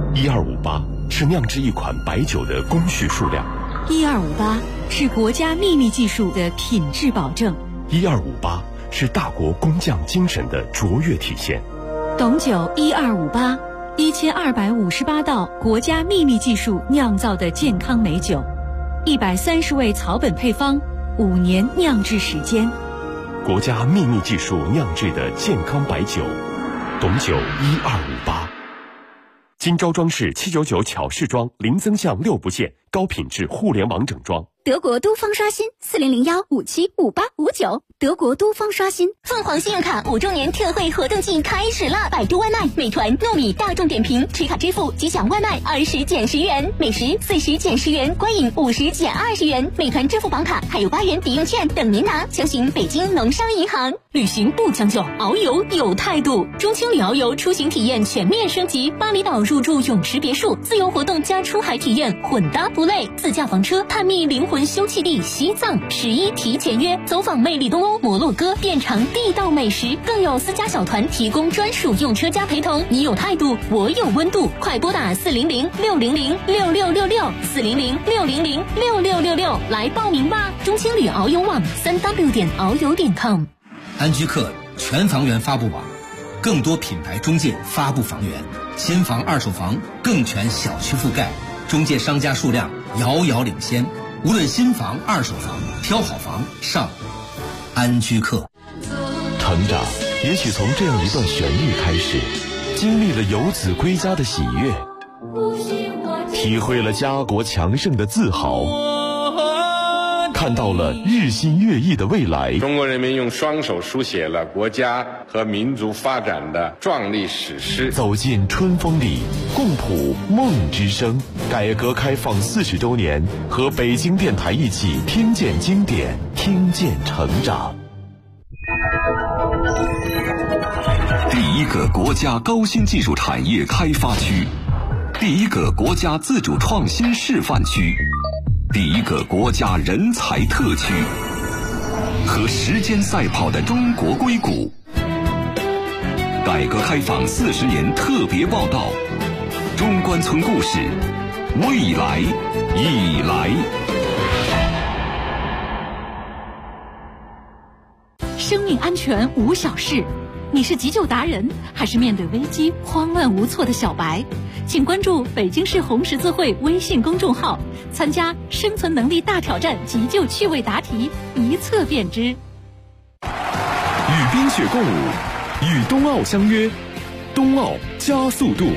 1258是酿制一款白酒的工序数量， 1258是国家秘密技术的品质保证， 1258是大国工匠精神的卓越体现。 董酒1258，1258道国家秘密技术酿造的健康美酒，130味草本配方，5年酿制时间。 国家秘密技术酿制的健康白酒，董酒1258。金招装饰799巧饰装零增项6不限，高品质互联网整装。 德国都方刷新4001575859，德国都方刷新。凤凰信用卡5周年特惠活动季开始啦！百度外卖、美团、糯米、大众点评持卡支付即享外卖20减10元，美食40减10元，观影50减20元。美团支付宝卡还有8元抵用券等您拿，详询北京农商银行。旅行不将就，遨游有态度。中青旅遨游出行体验全面升级，巴厘岛入住泳池别墅，自由活动加出海体验，混搭不累。自驾房车探秘灵魂休憩地西藏，11提前约，走访魅力东欧、摩洛哥，遍尝地道美食，更有私家小团提供专属用车加陪同。你有态度，我有温度，快拨打400-600-6666，400-600-6666来报名吧！中青旅遨游网3w.遨游.com。 安居客全房源发布网，更多品牌中介发布房源，新房、二手房更全小区覆盖，中介商家数量遥遥领先。无论新房、二手房，挑好房上安居客。 成长也许从这样一段旋律开始，经历了游子归家的喜悦，体会了家国强盛的自豪，看到了日新月异的未来。 中国人民用双手书写了国家和民族发展的壮丽史诗。 走进春风里，共谱梦之声。改革开放40周年，和北京电台一起听见经典，听见成长。 第一个国家高新技术产业开发区，第一个国家自主创新示范区，第一个国家人才特区，和时间赛跑的中国硅谷。改革开放40年特别报道，中关村故事，未来已来。 生命安全无小事，你是急救达人，还是面对危机慌乱无措的小白？请关注北京市红十字会微信公众号，参加生存能力大挑战急救趣味答题，一测便知。 与冰雪共舞，与冬奥相约，冬奥加速度。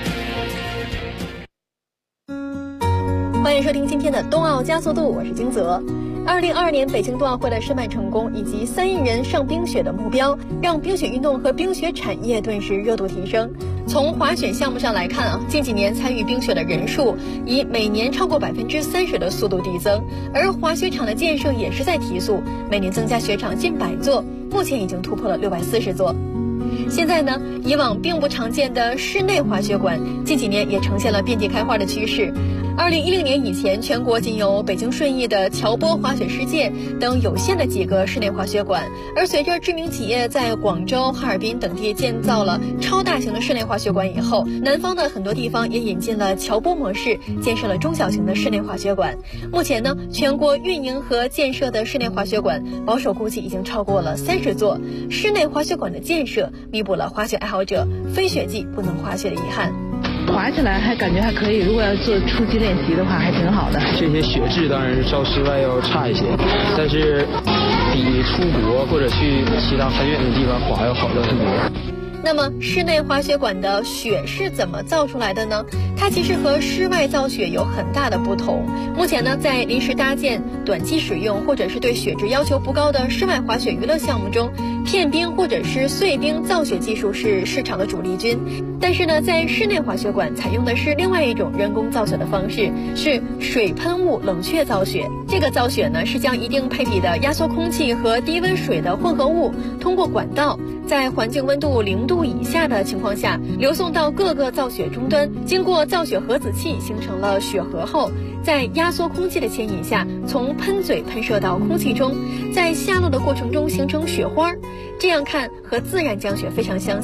欢迎收听今天的冬奥加速度，我是金泽。2022年北京冬奥会的申办成功以及3亿人上冰雪的目标，让冰雪运动和冰雪产业顿时热度提升。从滑雪项目上来看近几年参与冰雪的人数以每年超过30%的速度递增，而滑雪场的建设也是在提速，每年增加雪场近100座，目前已经突破了640座。现在呢，以往并不常见的室内滑雪馆，近几年也呈现了遍地开花的趋势。2010年以前，全国仅有北京顺义的乔波滑雪世界等有限的几个室内滑雪馆，而随着知名企业在广州、哈尔滨等地建造了超大型的室内滑雪馆以后，南方的很多地方也引进了乔波模式，建设了中小型的室内滑雪馆。目前呢，全国运营和建设的室内滑雪馆保守估计已经超过了30座。室内滑雪馆的建设弥补了滑雪爱好者非雪季不能滑雪的遗憾。 滑起来还感觉还可以，如果要做初级练习的话还挺好的。 这些雪质当然是较室外要差一些，但是比出国或者去其他很远的地方滑要好得很多。 那么室内滑雪馆的雪是怎么造出来的呢？它其实和室外造雪有很大的不同。目前呢，在临时搭建、短期使用或者是对雪质要求不高的室外滑雪娱乐项目中，片冰或者是碎冰造雪技术是市场的主力军。但是呢，在室内滑雪馆采用的是另外一种人工造雪的方式，是水喷雾冷却造雪。这个造雪呢，是将一定配比的压缩空气和低温水的混合物通过管道，在环境温度0度以下的情况下，流送到各个造雪终端，经过造雪盒子器形成了雪核后，在压缩空气的牵引下，从喷嘴喷射到空气中，在下落的过程中形成雪花。这样看和自然降雪非常相似。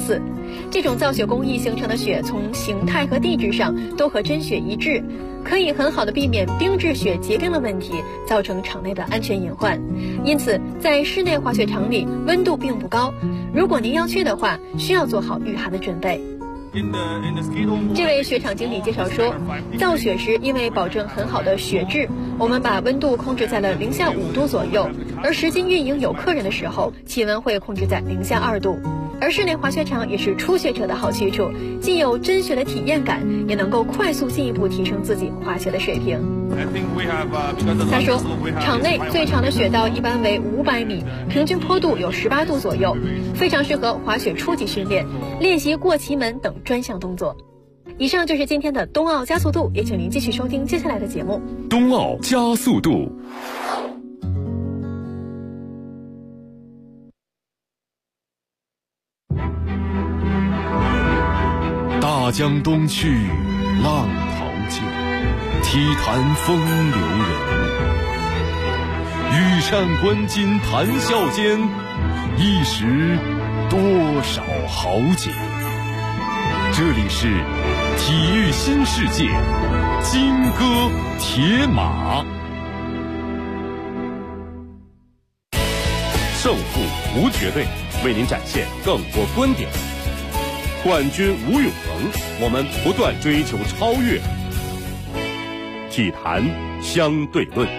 这种造雪工艺形成的雪，从形态和地质上都和真雪一致，可以很好的避免冰制雪结冰的问题，造成场内的安全隐患。因此，在室内滑雪场里，温度并不高。如果您要去的话，需要做好御寒的准备。这位雪场经理介绍说，造雪时因为保证很好的雪质，我们把温度控制在了零下5度左右，而实际运营有客人的时候，气温会控制在零下2度。而室内滑雪场也是初学者的好去处，既有真雪的体验感，也能够快速进一步提升自己滑雪的水平。他说，场内最长的雪道一般为500米，平均坡度有18度左右，非常适合滑雪初级训练，练习过旗门等专项动作。以上就是今天的冬奥加速度，也请您继续收听接下来的节目。 冬奥加速度。大江东去，浪淘尽，体坛风流人物。羽扇纶巾谈笑间，一时多少豪杰。这里是体育新世界，金戈铁马。胜负无绝对，为您展现更多观点。冠军无永恒，我们不断追求超越。体坛相对论。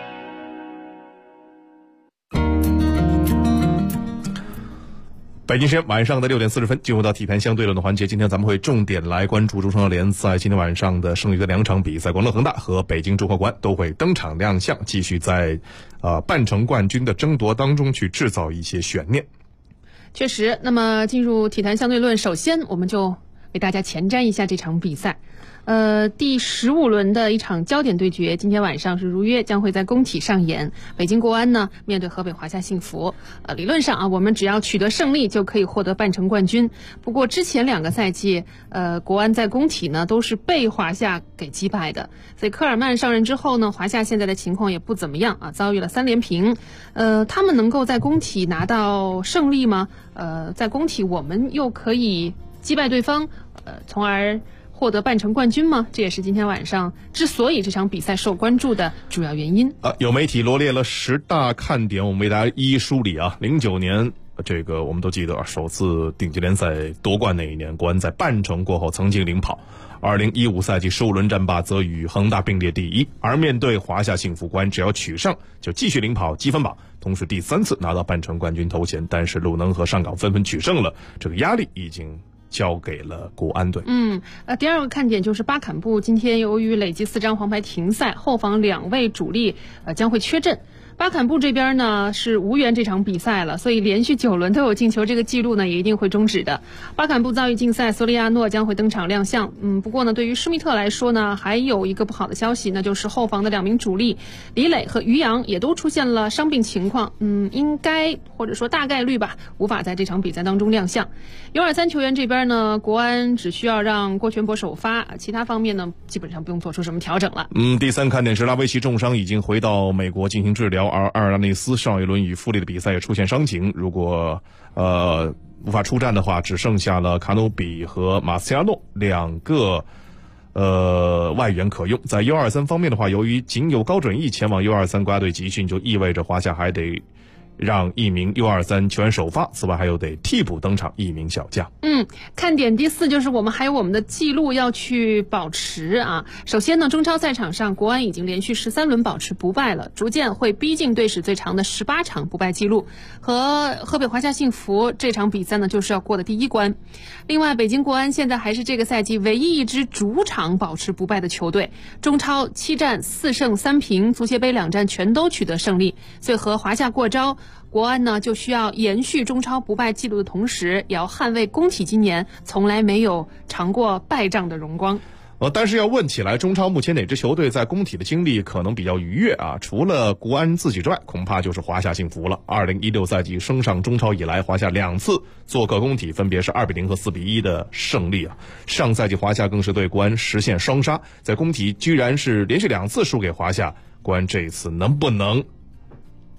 北京时间晚上的6点40分，进入到体坛相对论的环节。今天咱们会重点来关注中超联赛今天晚上的剩余的2场比赛，广州恒大和北京中赫国安都会登场亮相，继续在半程冠军的争夺当中去制造一些悬念。 确实，那么进入体坛相对论，首先我们就为大家前瞻一下这场比赛。第15轮的一场焦点对决，今天晚上是如约将会在工体上演。北京国安呢面对河北华夏幸福。理论上啊，我们只要取得胜利就可以获得半程冠军。不过之前2个赛季，国安在工体呢都是被华夏给击败的。所以科尔曼上任之后呢，华夏现在的情况也不怎么样啊，遭遇了3连平。他们能够在工体拿到胜利吗？在工体我们又可以击败对方，从而获得半程冠军吗？这也是今天晚上之所以这场比赛受关注的主要原因。 有媒体罗列了10大看点，我们为大家一一梳理啊。09年这个我们都记得，首次顶级联赛夺冠那一年，国安在半程过后曾经领跑。2015赛季15轮战罢，则与恒大并列第一。而面对华夏幸福，国安只要取胜就继续领跑积分榜，同时第3次拿到半程冠军头衔。但是鲁能和上港纷纷取胜了，这个压力已经交给了国安队。 第2个看点就是巴坎布今天由于累积4张黄牌停赛，后防2位主力将会缺阵。巴坎布这边呢是无缘这场比赛了，所以连续9轮都有进球这个记录呢也一定会终止的。巴坎布遭遇禁赛，索利亚诺将会登场亮相。不过呢，对于施密特来说呢，还有一个不好的消息，那就是后防的2名主力李磊和于洋也都出现了伤病情况，应该或者说大概率吧，无法在这场比赛当中亮相。U23球员这边呢，国安只需要让郭全博首发，其他方面呢基本上不用做出什么调整了。 第3看点是拉维奇重伤已经回到美国进行治疗，而阿尔纳内斯上一轮与富力的比赛也出现伤情，如果无法出战的话，只剩下了卡努比和马斯亚诺2个外援可用。在 U23 方面的话，由于仅有高准翼前往 U23 国家队集训，就意味着华夏还得让1名 U23 球员首发，此外还有得替补登场1名小将。 看点第4就是我们还有我们的记录要去保持啊。首先呢，中超赛场上国安已经连续13轮保持不败了，逐渐会逼近队史最长的18场不败记录，和河北华夏幸福这场比赛呢就是要过的第1关。另外，北京国安现在还是这个赛季唯一一支主场保持不败的球队，中超7战4胜3平，足协杯2战全都取得胜利，所以和华夏过招，国安呢就需要延续中超不败记录的同时，也要捍卫工体今年从来没有尝过败仗的荣光。 但是要问起来，中超目前哪支球队在工体的经历可能比较愉悦啊？除了国安自己之外，恐怕就是华夏幸福了。2016赛季升上中超以来，华夏2次做客工体，分别是2-0和4-1的胜利啊。上赛季华夏更是对国安实现双杀，在工体居然是连续2次输给华夏，国安这一次能不能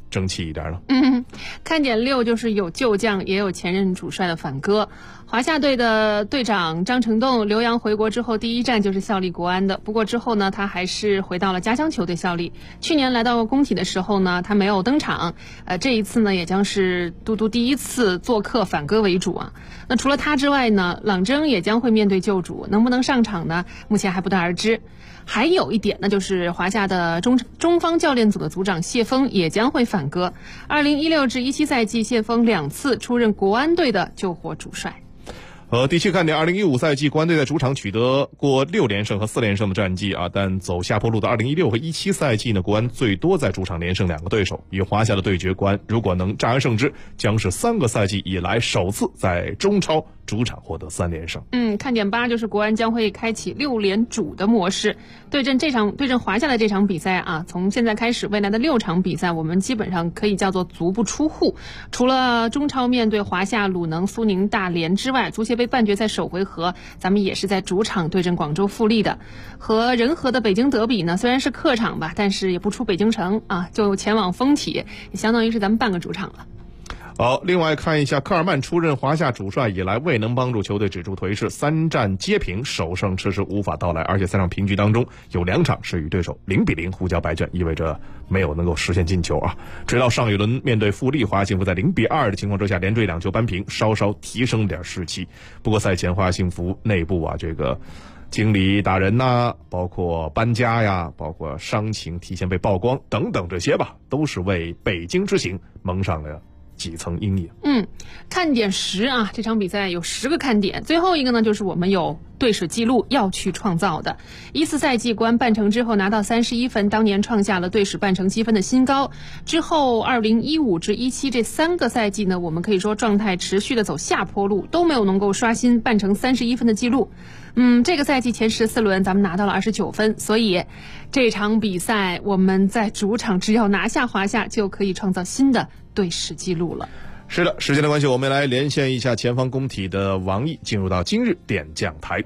争气一点呢？ 看点6就是有旧将，也有前任主帅的反戈。华夏队的队长张成栋留洋回国之后，第一站就是效力国安的。不过之后呢，他还是回到了家乡球队效力。去年来到工体的时候呢，他没有登场。这一次呢，也将是嘟嘟第一次做客反戈为主啊。那除了他之外呢，朗征也将会面对旧主，能不能上场呢？目前还不得而知。还有一点呢，就是华夏的中方教练组的组长谢峰也将会反戈。2016至17赛季，谢峰2次出任国安队的救火主帅。 第7看点，2015赛季国安队在主场取得过6连胜和4连胜的战绩啊，但走下坡路的2016和17赛季呢，国安最多在主场连胜2个对手。与华夏的对决，国安如果能战而胜之，将是3个赛季以来首次在中超主场获得3连胜。 看点8就是国安将会开启6连主的模式，对阵华夏的这场比赛啊，从现在开始未来的6场比赛，我们基本上可以叫做足不出户。除了中超面对华夏、鲁能、苏宁、大连之外，足协杯半决赛首回合咱们也是在主场对阵广州富力的。和仁和的北京德比呢，虽然是客场吧，但是也不出北京城啊，就前往丰体，也相当于是咱们半个主场了。 好，另外看一下科尔曼出任华夏主帅以来，未能帮助球队止住颓势，3战皆平，首胜迟迟无法到来，而且3场平局当中有2场是与对手0-0互交白卷，意味着没有能够实现进球啊。直到上一轮面对富力，华夏幸福在0-2的情况之下连追2球扳平，稍稍提升点士气。不过赛前华夏幸福内部啊，这个经理打人呐，包括搬家呀，包括伤情提前被曝光等等，这些吧，都是为北京之行蒙上了几层阴影。 看点10啊，这场比赛有10个看点。最后一个呢，就是我们有队史记录要去创造的。14赛季国安半程之后拿到31分，当年创下了队史半程积分的新高。之后2015至17这3个赛季呢，我们可以说状态持续的走下坡路，都没有能够刷新半程31分的记录。这个赛季前14轮咱们拿到了29分，所以这场比赛我们在主场只要拿下华夏，就可以创造新的队史记录了。 是的，时间的关系，我们来连线一下前方工体的王毅，进入到今日点将台。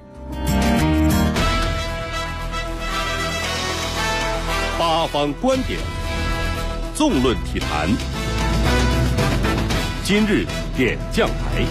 八方观点，纵论体坛，今日点将台。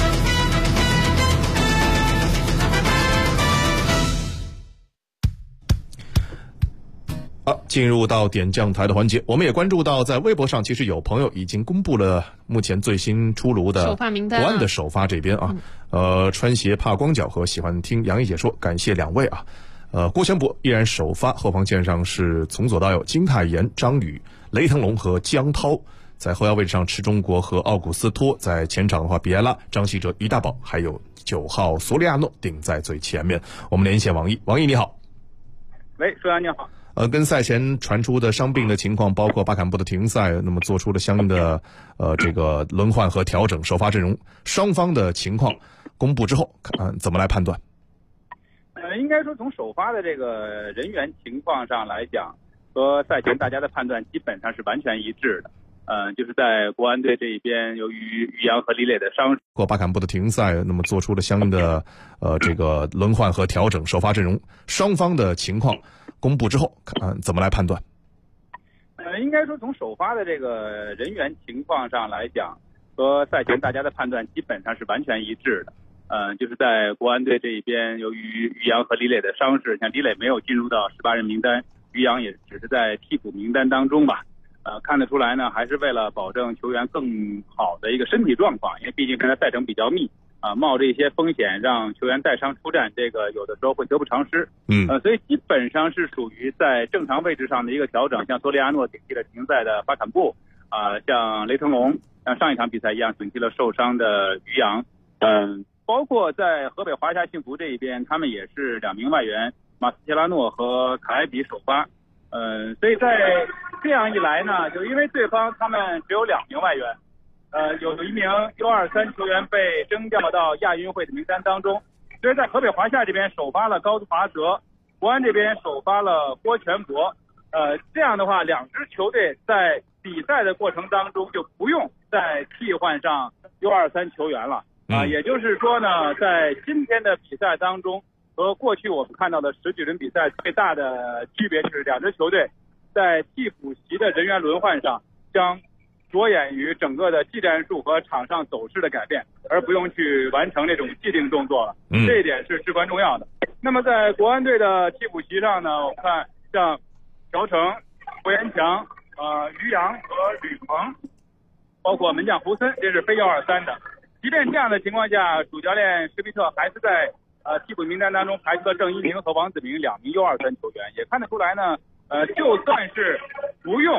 进入到点将台的环节，我们也关注到在微博上，其实有朋友已经公布了目前最新出炉的首发名单国安的首发这边啊，穿鞋怕光脚和喜欢听杨毅解说，感谢2位啊。郭全博依然首发，后防线上是从左到右金泰妍、张宇、雷腾龙和江涛，在后腰位置上池中国和奥古斯托，在前场的话比埃拉、张稀哲、于大宝还有9号索里亚诺顶在最前面。我们连线王毅，王毅你好。 喂，舒阳你好。 跟赛前传出的伤病的情况，包括巴坎布的停赛，那么做出了相应的这个轮换和调整，首发阵容双方的情况公布之后，怎么来判断？ 应该说从首发的这个人员情况上来讲，和赛前大家的判断基本上是完全一致的。就是在国安队这一边，由于于洋和李磊的伤或巴坎布的停赛，那么做出了相应的这个轮换和调整，首发阵容双方的情况公布之后，怎么来判断？ 应该说从首发的这个人员情况上来讲，和赛前大家的判断基本上是完全一致的。就是在国安队这一边，由于于洋和李磊的伤势，像李磊没有进入到18人名单，于洋也只是在替补名单当中吧。看得出来呢，还是为了保证球员更好的一个身体状况，因为毕竟现在赛程比较密冒着一些风险让球员带伤出战，这个有的时候会得不偿失。所以基本上是属于在正常位置上的一个调整，像索里亚诺顶替了停赛的巴坎布，像雷腾龙像上一场比赛一样顶替了受伤的于洋，包括在河北华夏幸福这一边，他们也是2名外援马斯切拉诺和卡埃比首发。所以在这样一来呢，就因为对方他们只有2名外援，有1名U23球员被征调到亚运会的名单当中，所以在河北华夏这边首发了高华泽，国安这边首发了郭全博。这样的话，2支球队在比赛的过程当中就不用再替换上 U23 球员了也就是说呢，在今天的比赛当中和过去我们看到的10几轮比赛最大的区别就是2支球队在替补席的人员轮换上将着眼于整个的技战术和场上走势的改变，而不用去完成这种既定动作了。这一点是至关重要的。那么在国安队的替补席上呢，我们看像朴成、胡延强、于洋和吕鹏，包括门将胡森，这是非123的。即便这样的情况下，主教练施皮特还是在替补名单当中排除了郑一鸣和王子明2名U23球员，也看得出来呢。就算是不用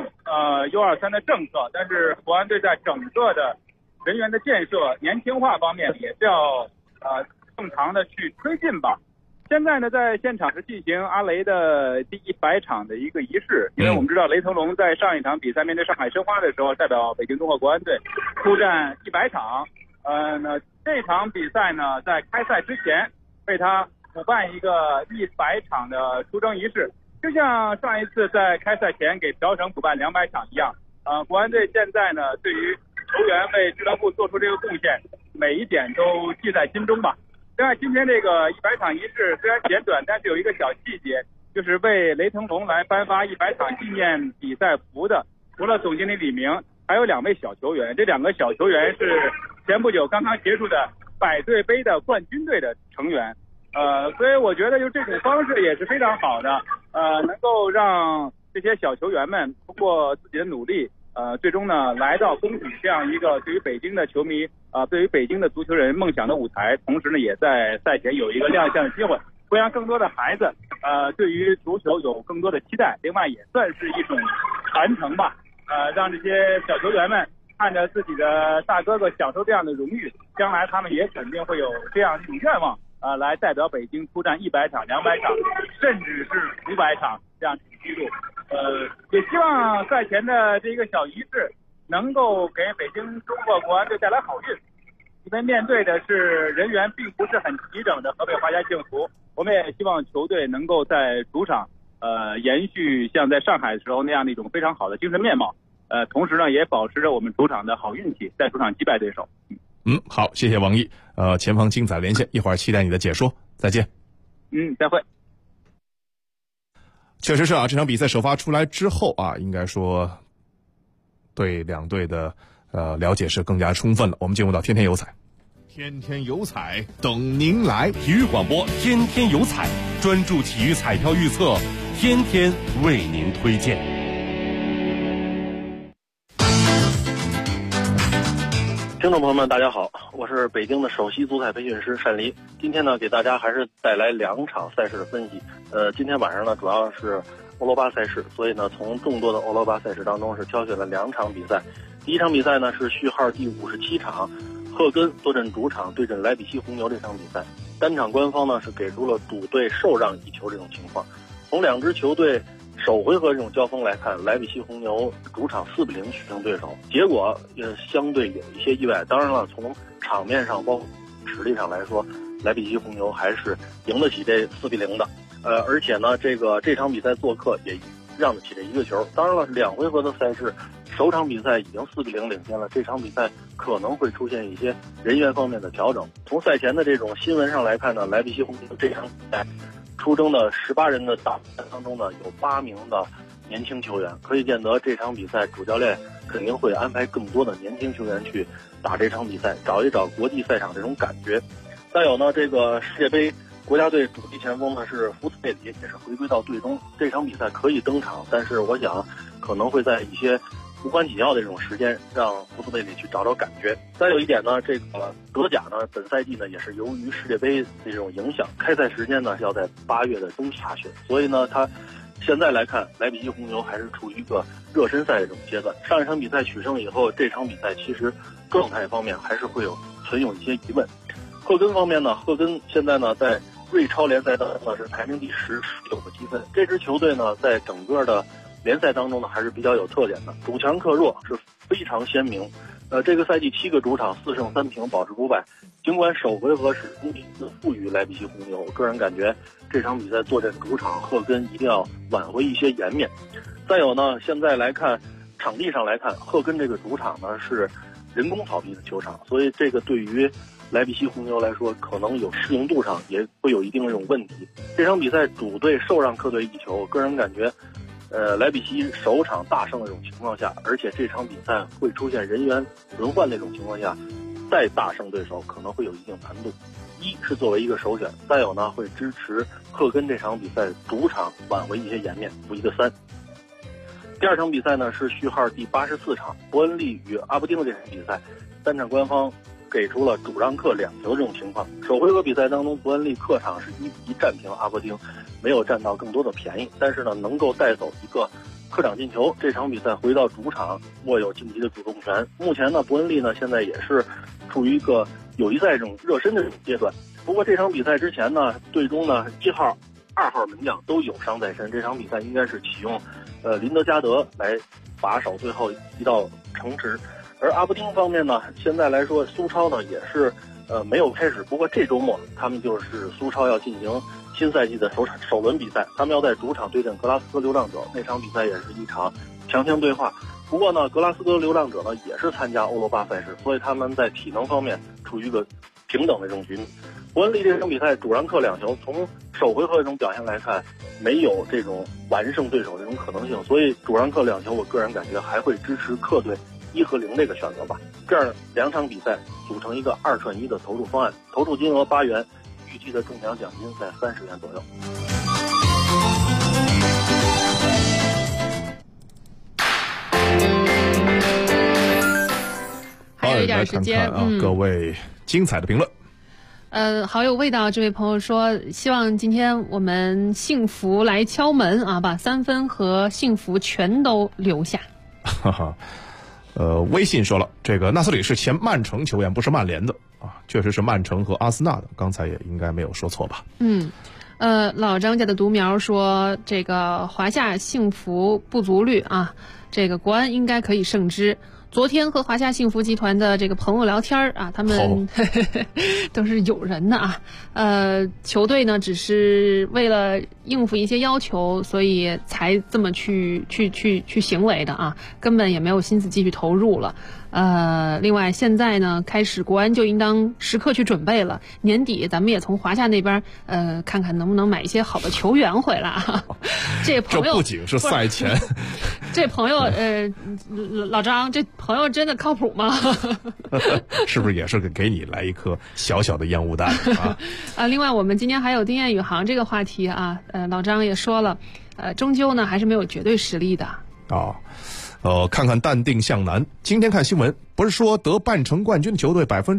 U23的政策，但是国安队在整个的人员的建设、年轻化方面也是要正常的去推进吧。现在呢，在现场是进行阿雷的第100场的一个仪式，因为我们知道雷腾龙在上一场比赛面对上海申花的时候，代表北京东赫国安队出战100场。那这场比赛呢，在开赛之前为他补办一个100场的出征仪式。就像上一次在开赛前给朴成补办200场一样，国安队现在呢，对于球员为俱乐部做出这个贡献，每一点都记在心中吧。另外，今天这个100场仪式虽然简短，但是有一个小细节，就是为雷腾龙来颁发100场纪念比赛服的，除了总经理李明，还有2位小球员。这2个小球员是前不久刚刚结束的百队杯的冠军队的成员。所以我觉得就这种方式也是非常好的，能够让这些小球员们通过自己的努力，最终呢来到工体这样一个对于北京的球迷，对于北京的足球人梦想的舞台，同时呢也在赛前有一个亮相的机会，会让更多的孩子，对于足球有更多的期待。另外也算是一种传承吧，让这些小球员们看着自己的大哥哥享受这样的荣誉，将来他们也肯定会有这样一种愿望。来代表北京出战100场、200场，甚至是500场这样记录。也希望赛前的这个小仪式能够给北京中赫国安队带来好运。因为面对的是人员并不是很齐整的河北华夏幸福，我们也希望球队能够在主场延续像在上海的时候那样的一种非常好的精神面貌。同时呢，也保持着我们主场的好运气，在主场击败对手。 好，谢谢王毅。前方精彩连线，一会儿期待你的解说，再见。 再会。 确实是啊，这场比赛首发出来之后啊，应该说对两队的了解是更加充分了。我们进入到天天有彩， 天天有彩等您来。体育广播天天有彩，专注体育彩票预测，天天为您推荐。 听众朋友们，大家好，我是北京的首席足彩培训师单黎。今天呢，给大家还是带来2场赛事的分析。今天晚上呢，主要是欧罗巴赛事，所以呢，从众多的欧罗巴赛事当中是挑选了2场比赛。第一场比赛呢是序号第57场，赫根坐镇主场对阵莱比锡红牛这场比赛。单场官方呢是给出了主队受让1球这种情况。从2支球队首回合这种交锋来看，莱比锡红牛主场4-0取胜对手，结果也相对有一些意外。当然了，从场面上包括实力上来说，莱比锡红牛还是赢得起这4-0的。而且呢，这场比赛做客也让得起这1个球。当然了，2回合的赛事，首场比赛已经4-0领先了，这场比赛可能会出现一些人员方面的调整。从赛前的这种新闻上来看呢，莱比锡红牛这场比赛出征的18人的大赛当中呢，有8名的年轻球员，可以见得这场比赛主教练肯定会安排更多的年轻球员去打这场比赛，找一找国际赛场这种感觉。再有呢，这个世界杯国家队主力前锋呢是福斯贝里，也是回归到队中，这场比赛可以登场，但是我想可能会在一些无关紧要的这种时间让福斯贝里去找找感觉。再有一点呢，这个德甲呢本赛季呢也是由于世界杯这种影响，开赛时间呢是要在8月的中下旬，所以呢他现在来看莱比锡红牛还是处于一个热身赛的这种阶段。上一场比赛取胜以后，这场比赛其实状态方面还是会存有一些疑问。赫根方面呢，赫根现在呢在瑞超联赛当中呢是排名第10，19个积分。这支球队呢在整个的联赛当中呢还是比较有特点的，主强克弱是非常鲜明。这个赛季7个主场4胜3平保持不败，尽管首回合是0-4负于莱比锡红牛，我个人感觉这场比赛坐镇主场，赫根一定要挽回一些颜面。再有呢，现在来看场地上来看，赫根这个主场呢是人工草皮的球场，所以这个对于莱比锡红牛来说可能有适应度上也会有一定这种问题。这场比赛主队受让客队1球，我个人感觉莱比锡首场大胜的这种情况下，而且这场比赛会出现人员轮换这种情况下，再大胜对手可能会有一定难度。一是作为一个首选，再有呢会支持赫根这场比赛主场挽回一些颜面，补一个3。第二场比赛呢是序号第84场，伯恩利与阿伯丁的这场比赛，3场官方给出了主让客2球的这种情况。首回合比赛当中，伯恩利客场是1-1战平阿伯丁，没有占到更多的便宜，但是呢能够带走一个客场进球。这场比赛回到主场握有晋级的主动权。目前呢伯恩利呢现在也是处于一个友谊赛这种热身的阶段。不过这场比赛之前呢，队中呢1号、2号门将都有伤在身，这场比赛应该是启用林德加德来把守最后一道城池。而阿伯丁方面呢，现在来说苏超呢也是没有开始，不过这周末他们就是苏超要进行新赛季的首轮比赛，他们要在主场对阵格拉斯哥流浪者，那场比赛也是一场强强对话。不过呢，格拉斯哥流浪者呢也是参加欧罗巴赛事，所以他们在体能方面处于一个平等的这种局面。伯恩利这场比赛主让客2球，从首回合这种表现来看，没有这种完胜对手这种可能性，所以主让客2球，我个人感觉还会支持客队1和0这个选择吧。这样2场比赛组成一个2串1的投注方案，投注金额8元，预计的中奖奖金在30元左右。 还有一点时间， 各位精彩的评论。 好有味道。这位朋友说，希望今天我们幸福来敲门啊，把3分和幸福全都留下。 哈哈。微信说了，这个纳斯里是前曼城球员，不是曼联的啊，确实是曼城和阿森纳的，刚才也应该没有说错吧？ 老张家的独苗说，这个华夏幸福不足虑啊，这个国安应该可以胜之。昨天和华夏幸福集团的这个朋友聊天啊，他们都是友人的啊。球队呢只是为了应付一些要求，所以才这么去行为的啊，根本也没有心思继续投入了。另外现在呢，开始国安就应当时刻去准备了。年底咱们也从华夏那边看看能不能买一些好的球员回来啊。这朋友这不仅是赛前， 这朋友老张，这朋友真的靠谱吗？ 是不是也是给你来一颗小小的烟雾弹啊？ 另外我们今天还有丁彦雨航这个话题啊，老张也说了，终究呢还是没有绝对实力的。 看看淡定向南。今天看新闻，不是说得半程冠军的球队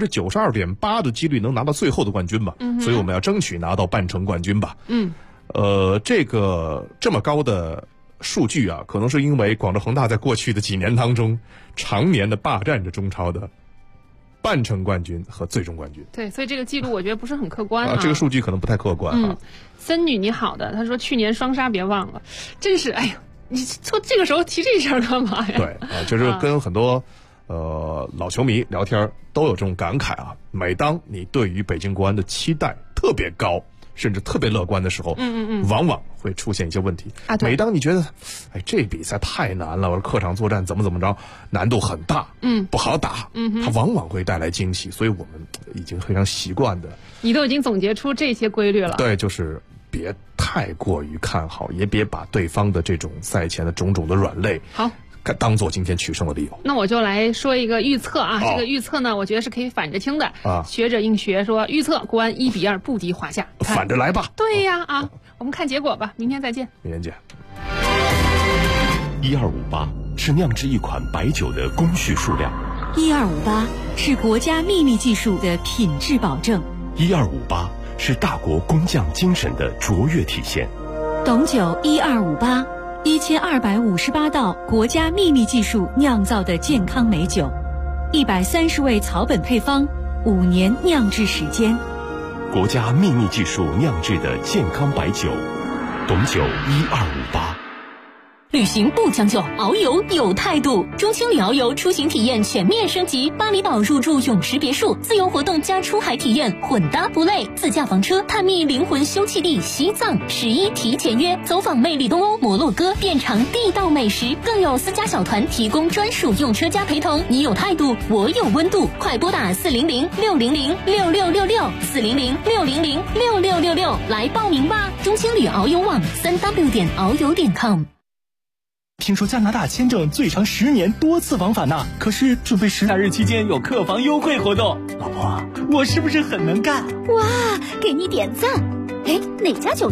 92.8%的几率能拿到最后的冠军吗？所以我们要争取拿到半程冠军吧。这个这么高的数据啊，可能是因为广州恒大在过去的几年当中常年的霸占着中超的半程冠军和最终冠军。 对，所以这个记录我觉得不是很客观啊。 这个数据可能不太客观啊。 森女你好的，她说去年双杀别忘了，真是哎呀。你从这个时候提这事儿干嘛呀？ 对就是跟很多老球迷聊天都有这种感慨啊。每当你对于北京国安的期待特别高，甚至特别乐观的时候，往往会出现一些问题啊。每当你觉得这比赛太难了，我说客场作战怎么着，难度很大，不好打，它往往会带来惊喜。所以我们已经非常习惯的， 你都已经总结出这些规律了。 对，就是别太过于看好，也别把对方的这种赛前的种种的软肋当做今天取胜的理由。 那我就来说一个预测啊，这个预测呢，我觉得是可以反着听的啊。学者应学说，预测国安1-2不敌华夏， 反着来吧。 对呀我们看结果吧，明天再见。 明天见。 1258是酿制一款白酒的工序数量 ，1258是国家秘密技术的品质保证 ，1258是大国工匠精神的卓越体现。 董酒1258，1258道国家秘密技术酿造的健康美酒，130味草本配方，5年酿制时间。 国家秘密技术酿制的健康白酒，董酒1258。 旅行不将就，遨游有态度。中青旅遨游出行体验全面升级，巴厘岛入住泳池别墅，自由活动加出海体验，混搭不累。自驾房车探秘灵魂休憩地西藏，11提前约，走访魅力东欧、摩洛哥，遍尝地道美食，更有私家小团提供专属用车加陪同。你有态度，我有温度，快拨打400-600-6666，400-600-6666来报名吧。中青旅遨游网3w.遨游.com。 听说加拿大签证最长10年多次往返呢，可是准备10大日期间有客房优惠活动。老婆，我是不是很能干？ 哇，给你点赞！哎，哪家酒店